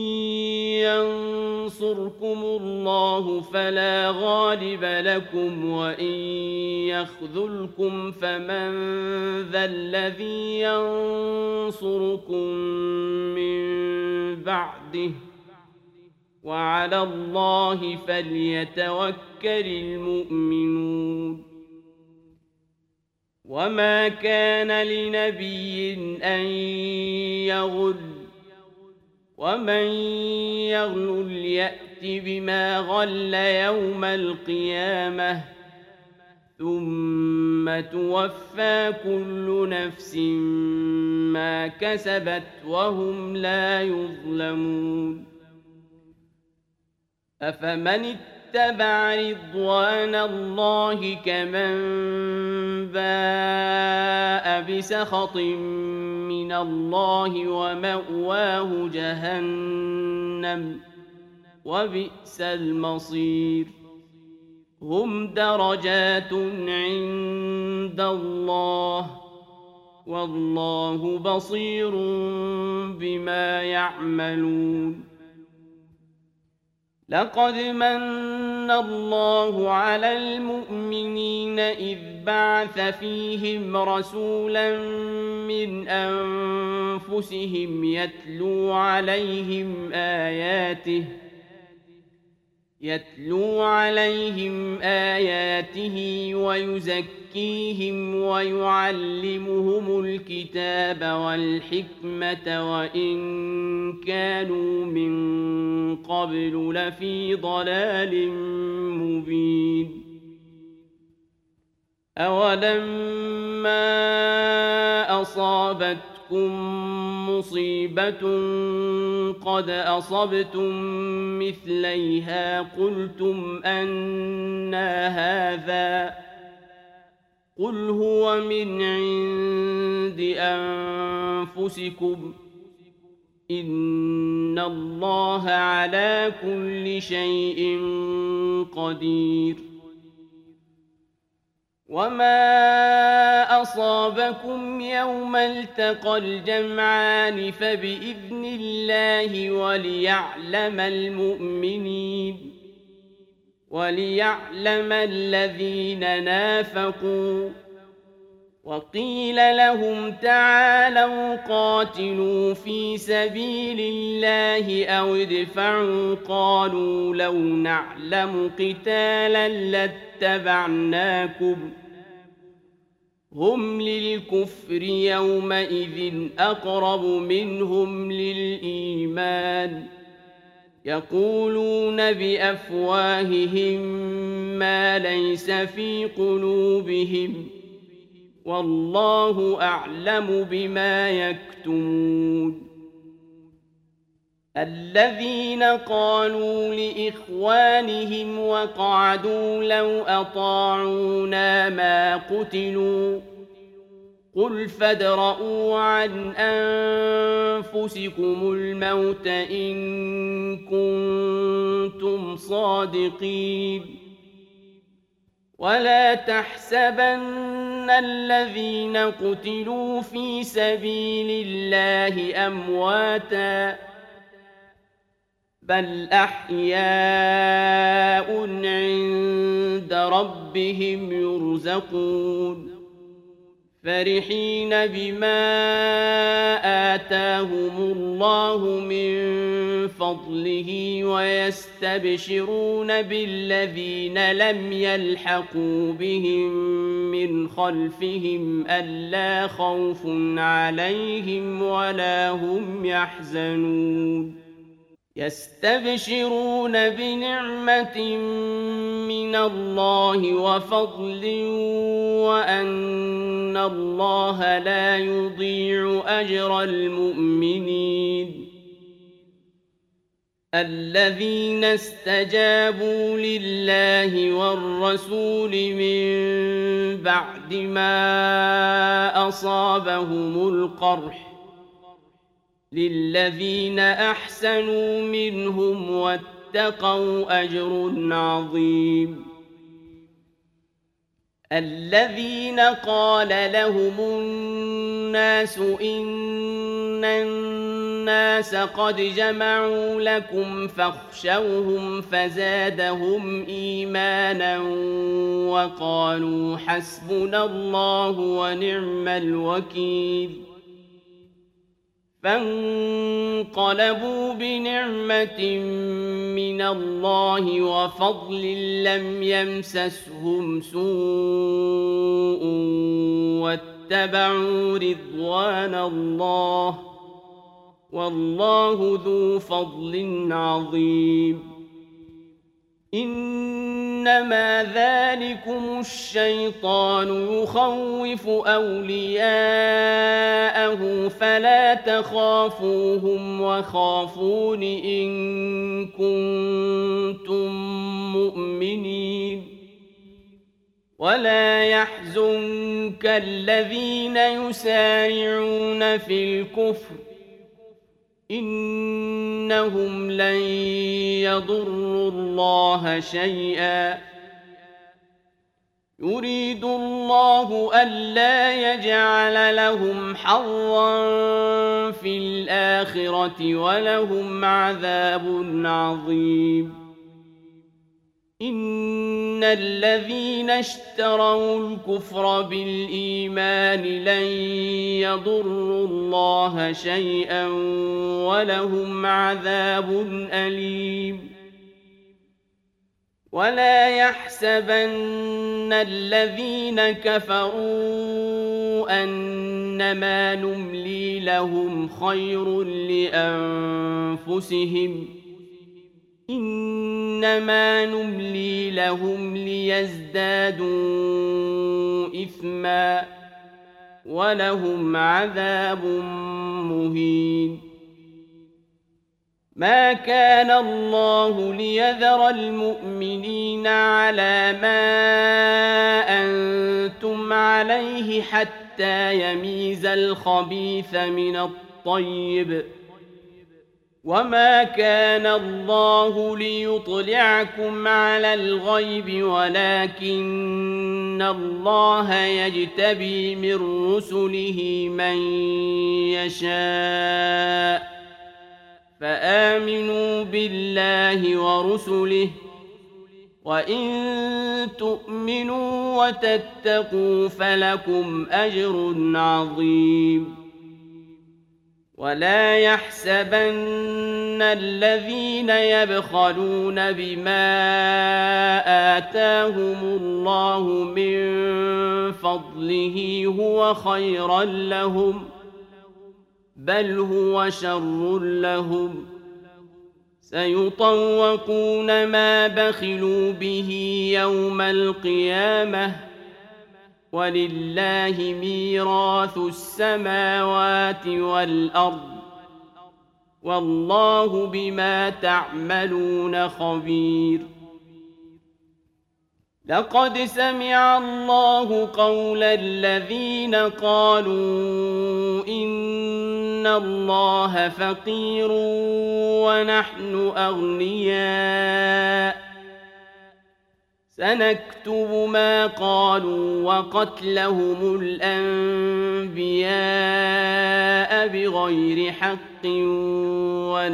ينصركم الله فلا غالب لكم وإن يخذلكم فمن ذا الذي ينصركم من بعده وعلى الله فليتوكل المؤمنون وما كان لنبي أن يغل ومن يغل يأت بما غل يوم القيامة ثم توفى كل نفس ما كسبت وهم لا يظلمون أفمن اتبع رضوان الله كمن باء بسخط من الله ومأواه جهنم وبئس المصير هم درجات عند الله والله بصير بما يعملون لقد من الله على المؤمنين إذ بعث فيهم رسولا من أنفسهم يتلو عليهم آياته ويزكيهم ويعلمهم الكتاب والحكمة وإن كانوا من قبل لفي ضلال مبين أولما أصابتكم مصيبة قد أصبتم مثليها قلتم أنى هذا قل هو من عند أنفسكم إن الله على كل شيء قدير وما أصابكم يوم التقى الجمعان فبإذن الله وليعلم الذين نافقوا وقيل لهم تعالوا قاتلوا في سبيل الله أو ادفعوا قالوا لو نعلم قتالا لاتبعناكم هم للكفر يومئذ أقرب منهم للإيمان يقولون بأفواههم ما ليس في قلوبهم والله أعلم بما يكتمون الذين قالوا لإخوانهم وقعدوا لو أطاعونا ما قتلوا قل فادرءوا عن أنفسكم الموت إن كنتم صادقين ولا تحسبن الذين قتلوا في سبيل الله أمواتا بل أحياء عند ربهم يرزقون فرحين بما آتاهم الله من فضله ويستبشرون بالذين لم يلحقوا بهم من خلفهم ألا خوف عليهم ولا هم يحزنون يستبشرون بنعمة من الله وفضل وأن الله لا يضيع أجر المؤمنين الذين استجابوا لله والرسول من بعد ما أصابهم القرح للذين أحسنوا منهم واتقوا أجر عظيم الذين قال لهم الناس إن الناس قد جمعوا لكم فاخشوهم فزادهم إيمانا وقالوا حسبنا الله ونعم الوكيل فانقلبوا بنعمة من الله وفضل لم يمسسهم سوء واتبعوا رضوان الله والله ذو فضل عظيم إنما ذلكم الشيطان يخوف أولياءه فلا تخافوهم وخافون إن كنتم مؤمنين ولا يحزنك الذين يسارعون في الكفر إنهم لن يضروا الله شيئا يريد الله ألا يجعل لهم حظا في الآخرة ولهم عذاب عظيم إن الذين اشتروا الكفر بالإيمان لن يضروا الله شيئا ولهم عذاب أليم ولا يحسبن الذين كفروا أنما نملي لهم خير لأنفسهم إنما نملي لهم ليزدادوا إثما ولهم عذاب مهين ما كان الله ليذر المؤمنين على ما أنتم عليه حتى يميز الخبيث من الطيب وما كان الله ليطلعكم على الغيب ولكن الله يجتبي من رسله من يشاء فآمنوا بالله ورسله وإن تؤمنوا وتتقوا فلكم أجر عظيم ولا يحسبن الذين يبخلون بما آتاهم الله من فضله هو خيرا لهم بل هو شر لهم سيطوقون ما بخلوا به يوم القيامة ولله ميراث السماوات والأرض والله بما تعملون خبير لقد سمع الله قول الذين قالوا إن الله فقير ونحن أغنياء سنكتب ما قالوا وقتلهم الأنبياء بغير حق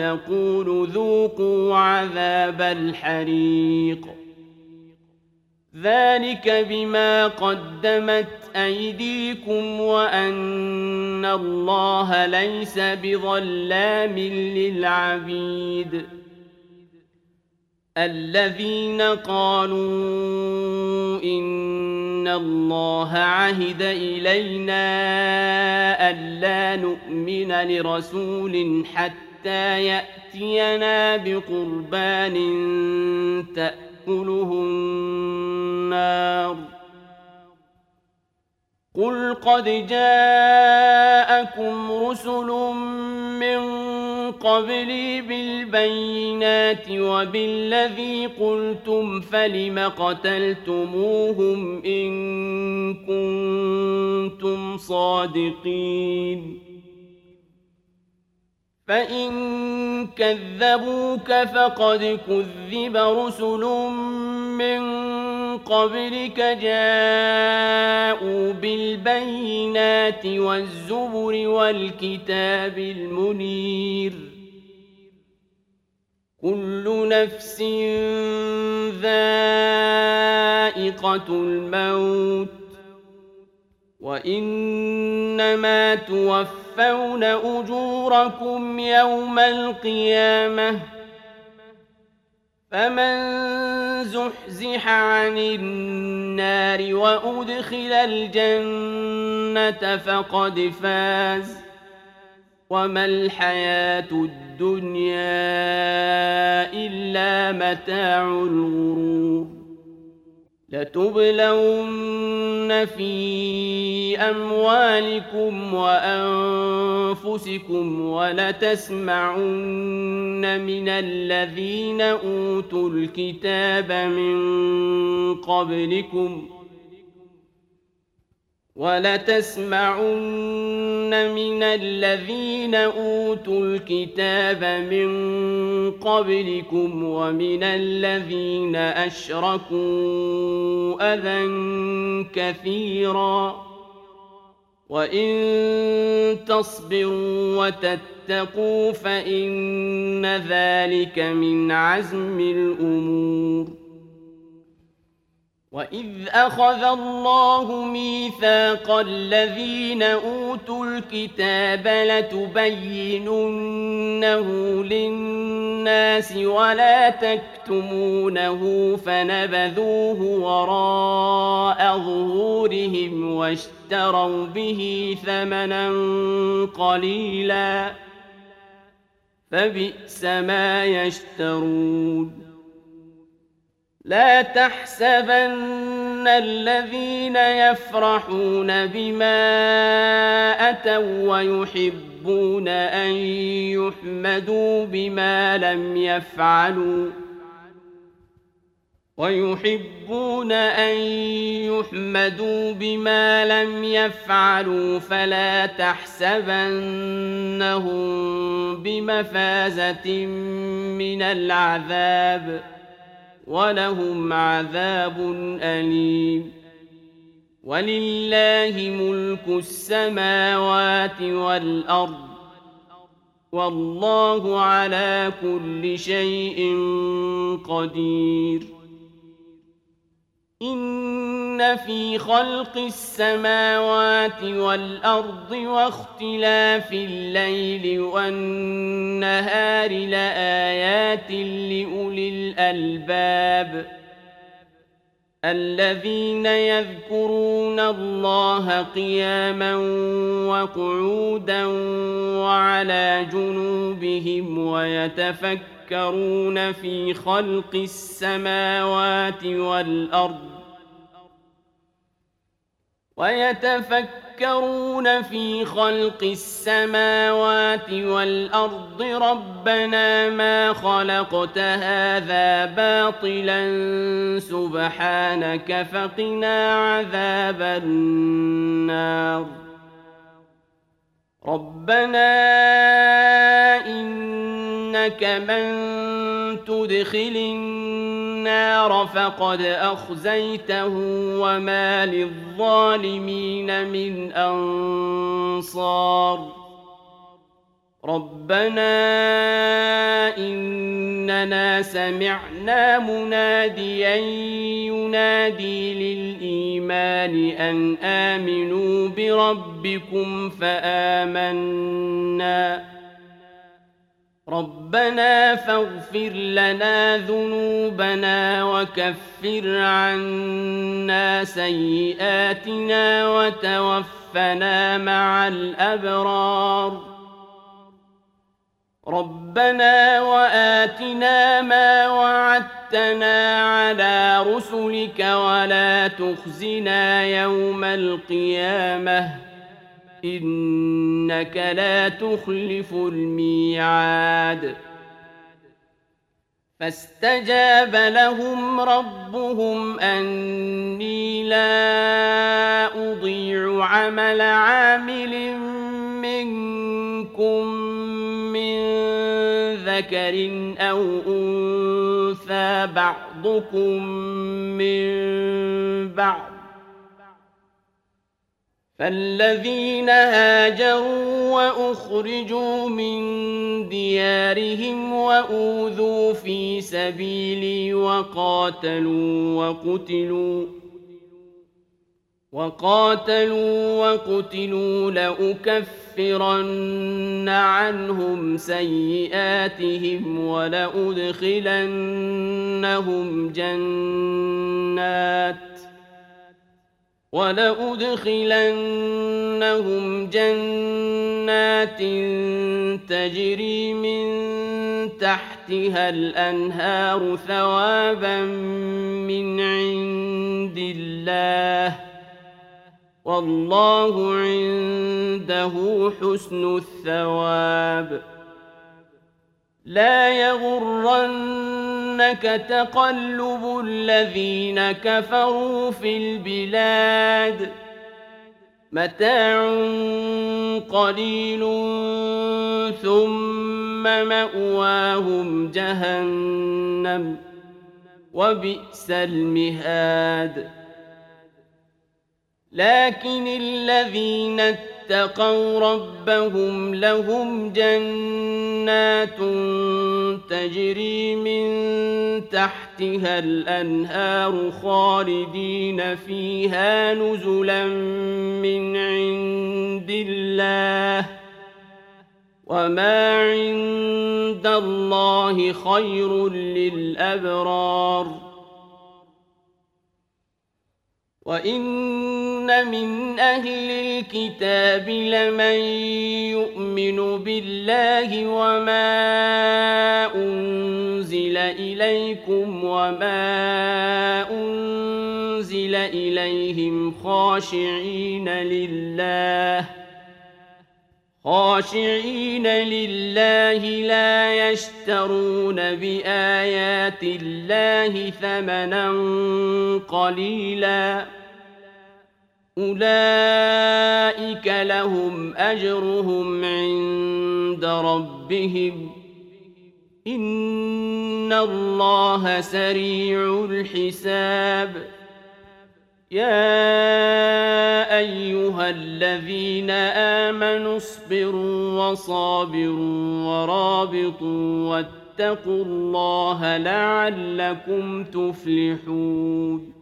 ونقول ذوقوا عذاب الحريق ذلك بما قدمت أيديكم وأن الله ليس بظلام للعبيد الذين قالوا إن الله عهد إلينا ألا نؤمن لرسول حتى يأتينا بقربان تأكله النار قل قد جاءكم رسل من قبلي بالبينات وبالذي قلتم فلم قتلتموهم إن كنتم صادقين فإن كذبوك فقد كذب رسل من قبلك جاءوا بالبينات والزبر والكتاب المنير كل نفس ذائقة الموت وإنما توفون أجوركم يوم القيامة فمن زحزح عن النار وأدخل الجنة فقد فاز وما الحياة الدنيا إلا متاع الغرور لتبلون في أموالكم وأنفسكم ولتسمعن من الذين أوتوا الكتاب من قبلكم ومن الذين أشركوا أذى كثيرا وإن تصبروا وتتقوا فإن ذلك من عزم الأمور وإذ أخذ الله ميثاق الذين أوتوا الكتاب لتبيننه للناس ولا تكتمونه فنبذوه وراء ظهورهم واشتروا به ثمنا قليلا فبئس ما يشترون لا تحسبن الذين يفرحون بما أتوا ويحبون أن يحمدوا بما لم يفعلوا فلا تحسبنهم بمفازة من العذاب ولهم عذاب أليم ولله ملك السماوات والأرض والله على كل شيء قدير إن في خلق السماوات والأرض واختلاف الليل والنهار لآيات لأولي الألباب الذين يذكرون الله قياما وقعودا وعلى جنوبهم ويتفكرون في خلق السماوات والأرض ربنا ما خلقت هذا باطلا سبحانك فقنا عذاب النار ربنا إنك من تدخل النار فقد أخزيته وما للظالمين من أنصار ربنا إننا سمعنا مناديا ينادي للإيمان أن آمنوا بربكم فآمنا ربنا فاغفر لنا ذنوبنا وكفر عنا سيئاتنا وتوفنا مع الأبرار ربنا وآتنا ما وعدتنا على رسلك ولا تخزنا يوم القيامة إنك لا تخلف الميعاد فاستجاب لهم ربهم أني لا أضيع عمل عامل منكم من ذكر أو أنثى بعضكم من بعض فالذين هاجروا وأخرجوا من ديارهم وأوذوا في سبيلي وقاتلوا وقتلوا لأكفرن عنهم سيئاتهم ولأدخلنهم جنات تجري من تحتها الأنهار ثوابا من عند الله والله عنده حسن الثواب لا يغرنك تقلب الذين كفروا في البلاد متاع قليل ثم مأواهم جهنم وبئس المهاد لكن الذين اتقوا ربهم لهم جنات تجري من تحتها الأنهار خالدين فيها نزلا من عند الله وما عند الله خير للأبرار وإن من أهل الكتاب لمن يؤمن بالله وما أنزل إليكم وما أنزل إليهم خاشعين لله لا يشترون بآيات الله ثمنا قليلا أولئك لهم أجرهم عند ربهم إن الله سريع الحساب يا أيها الذين آمنوا اصبروا وصابروا ورابطوا واتقوا الله لعلكم تفلحون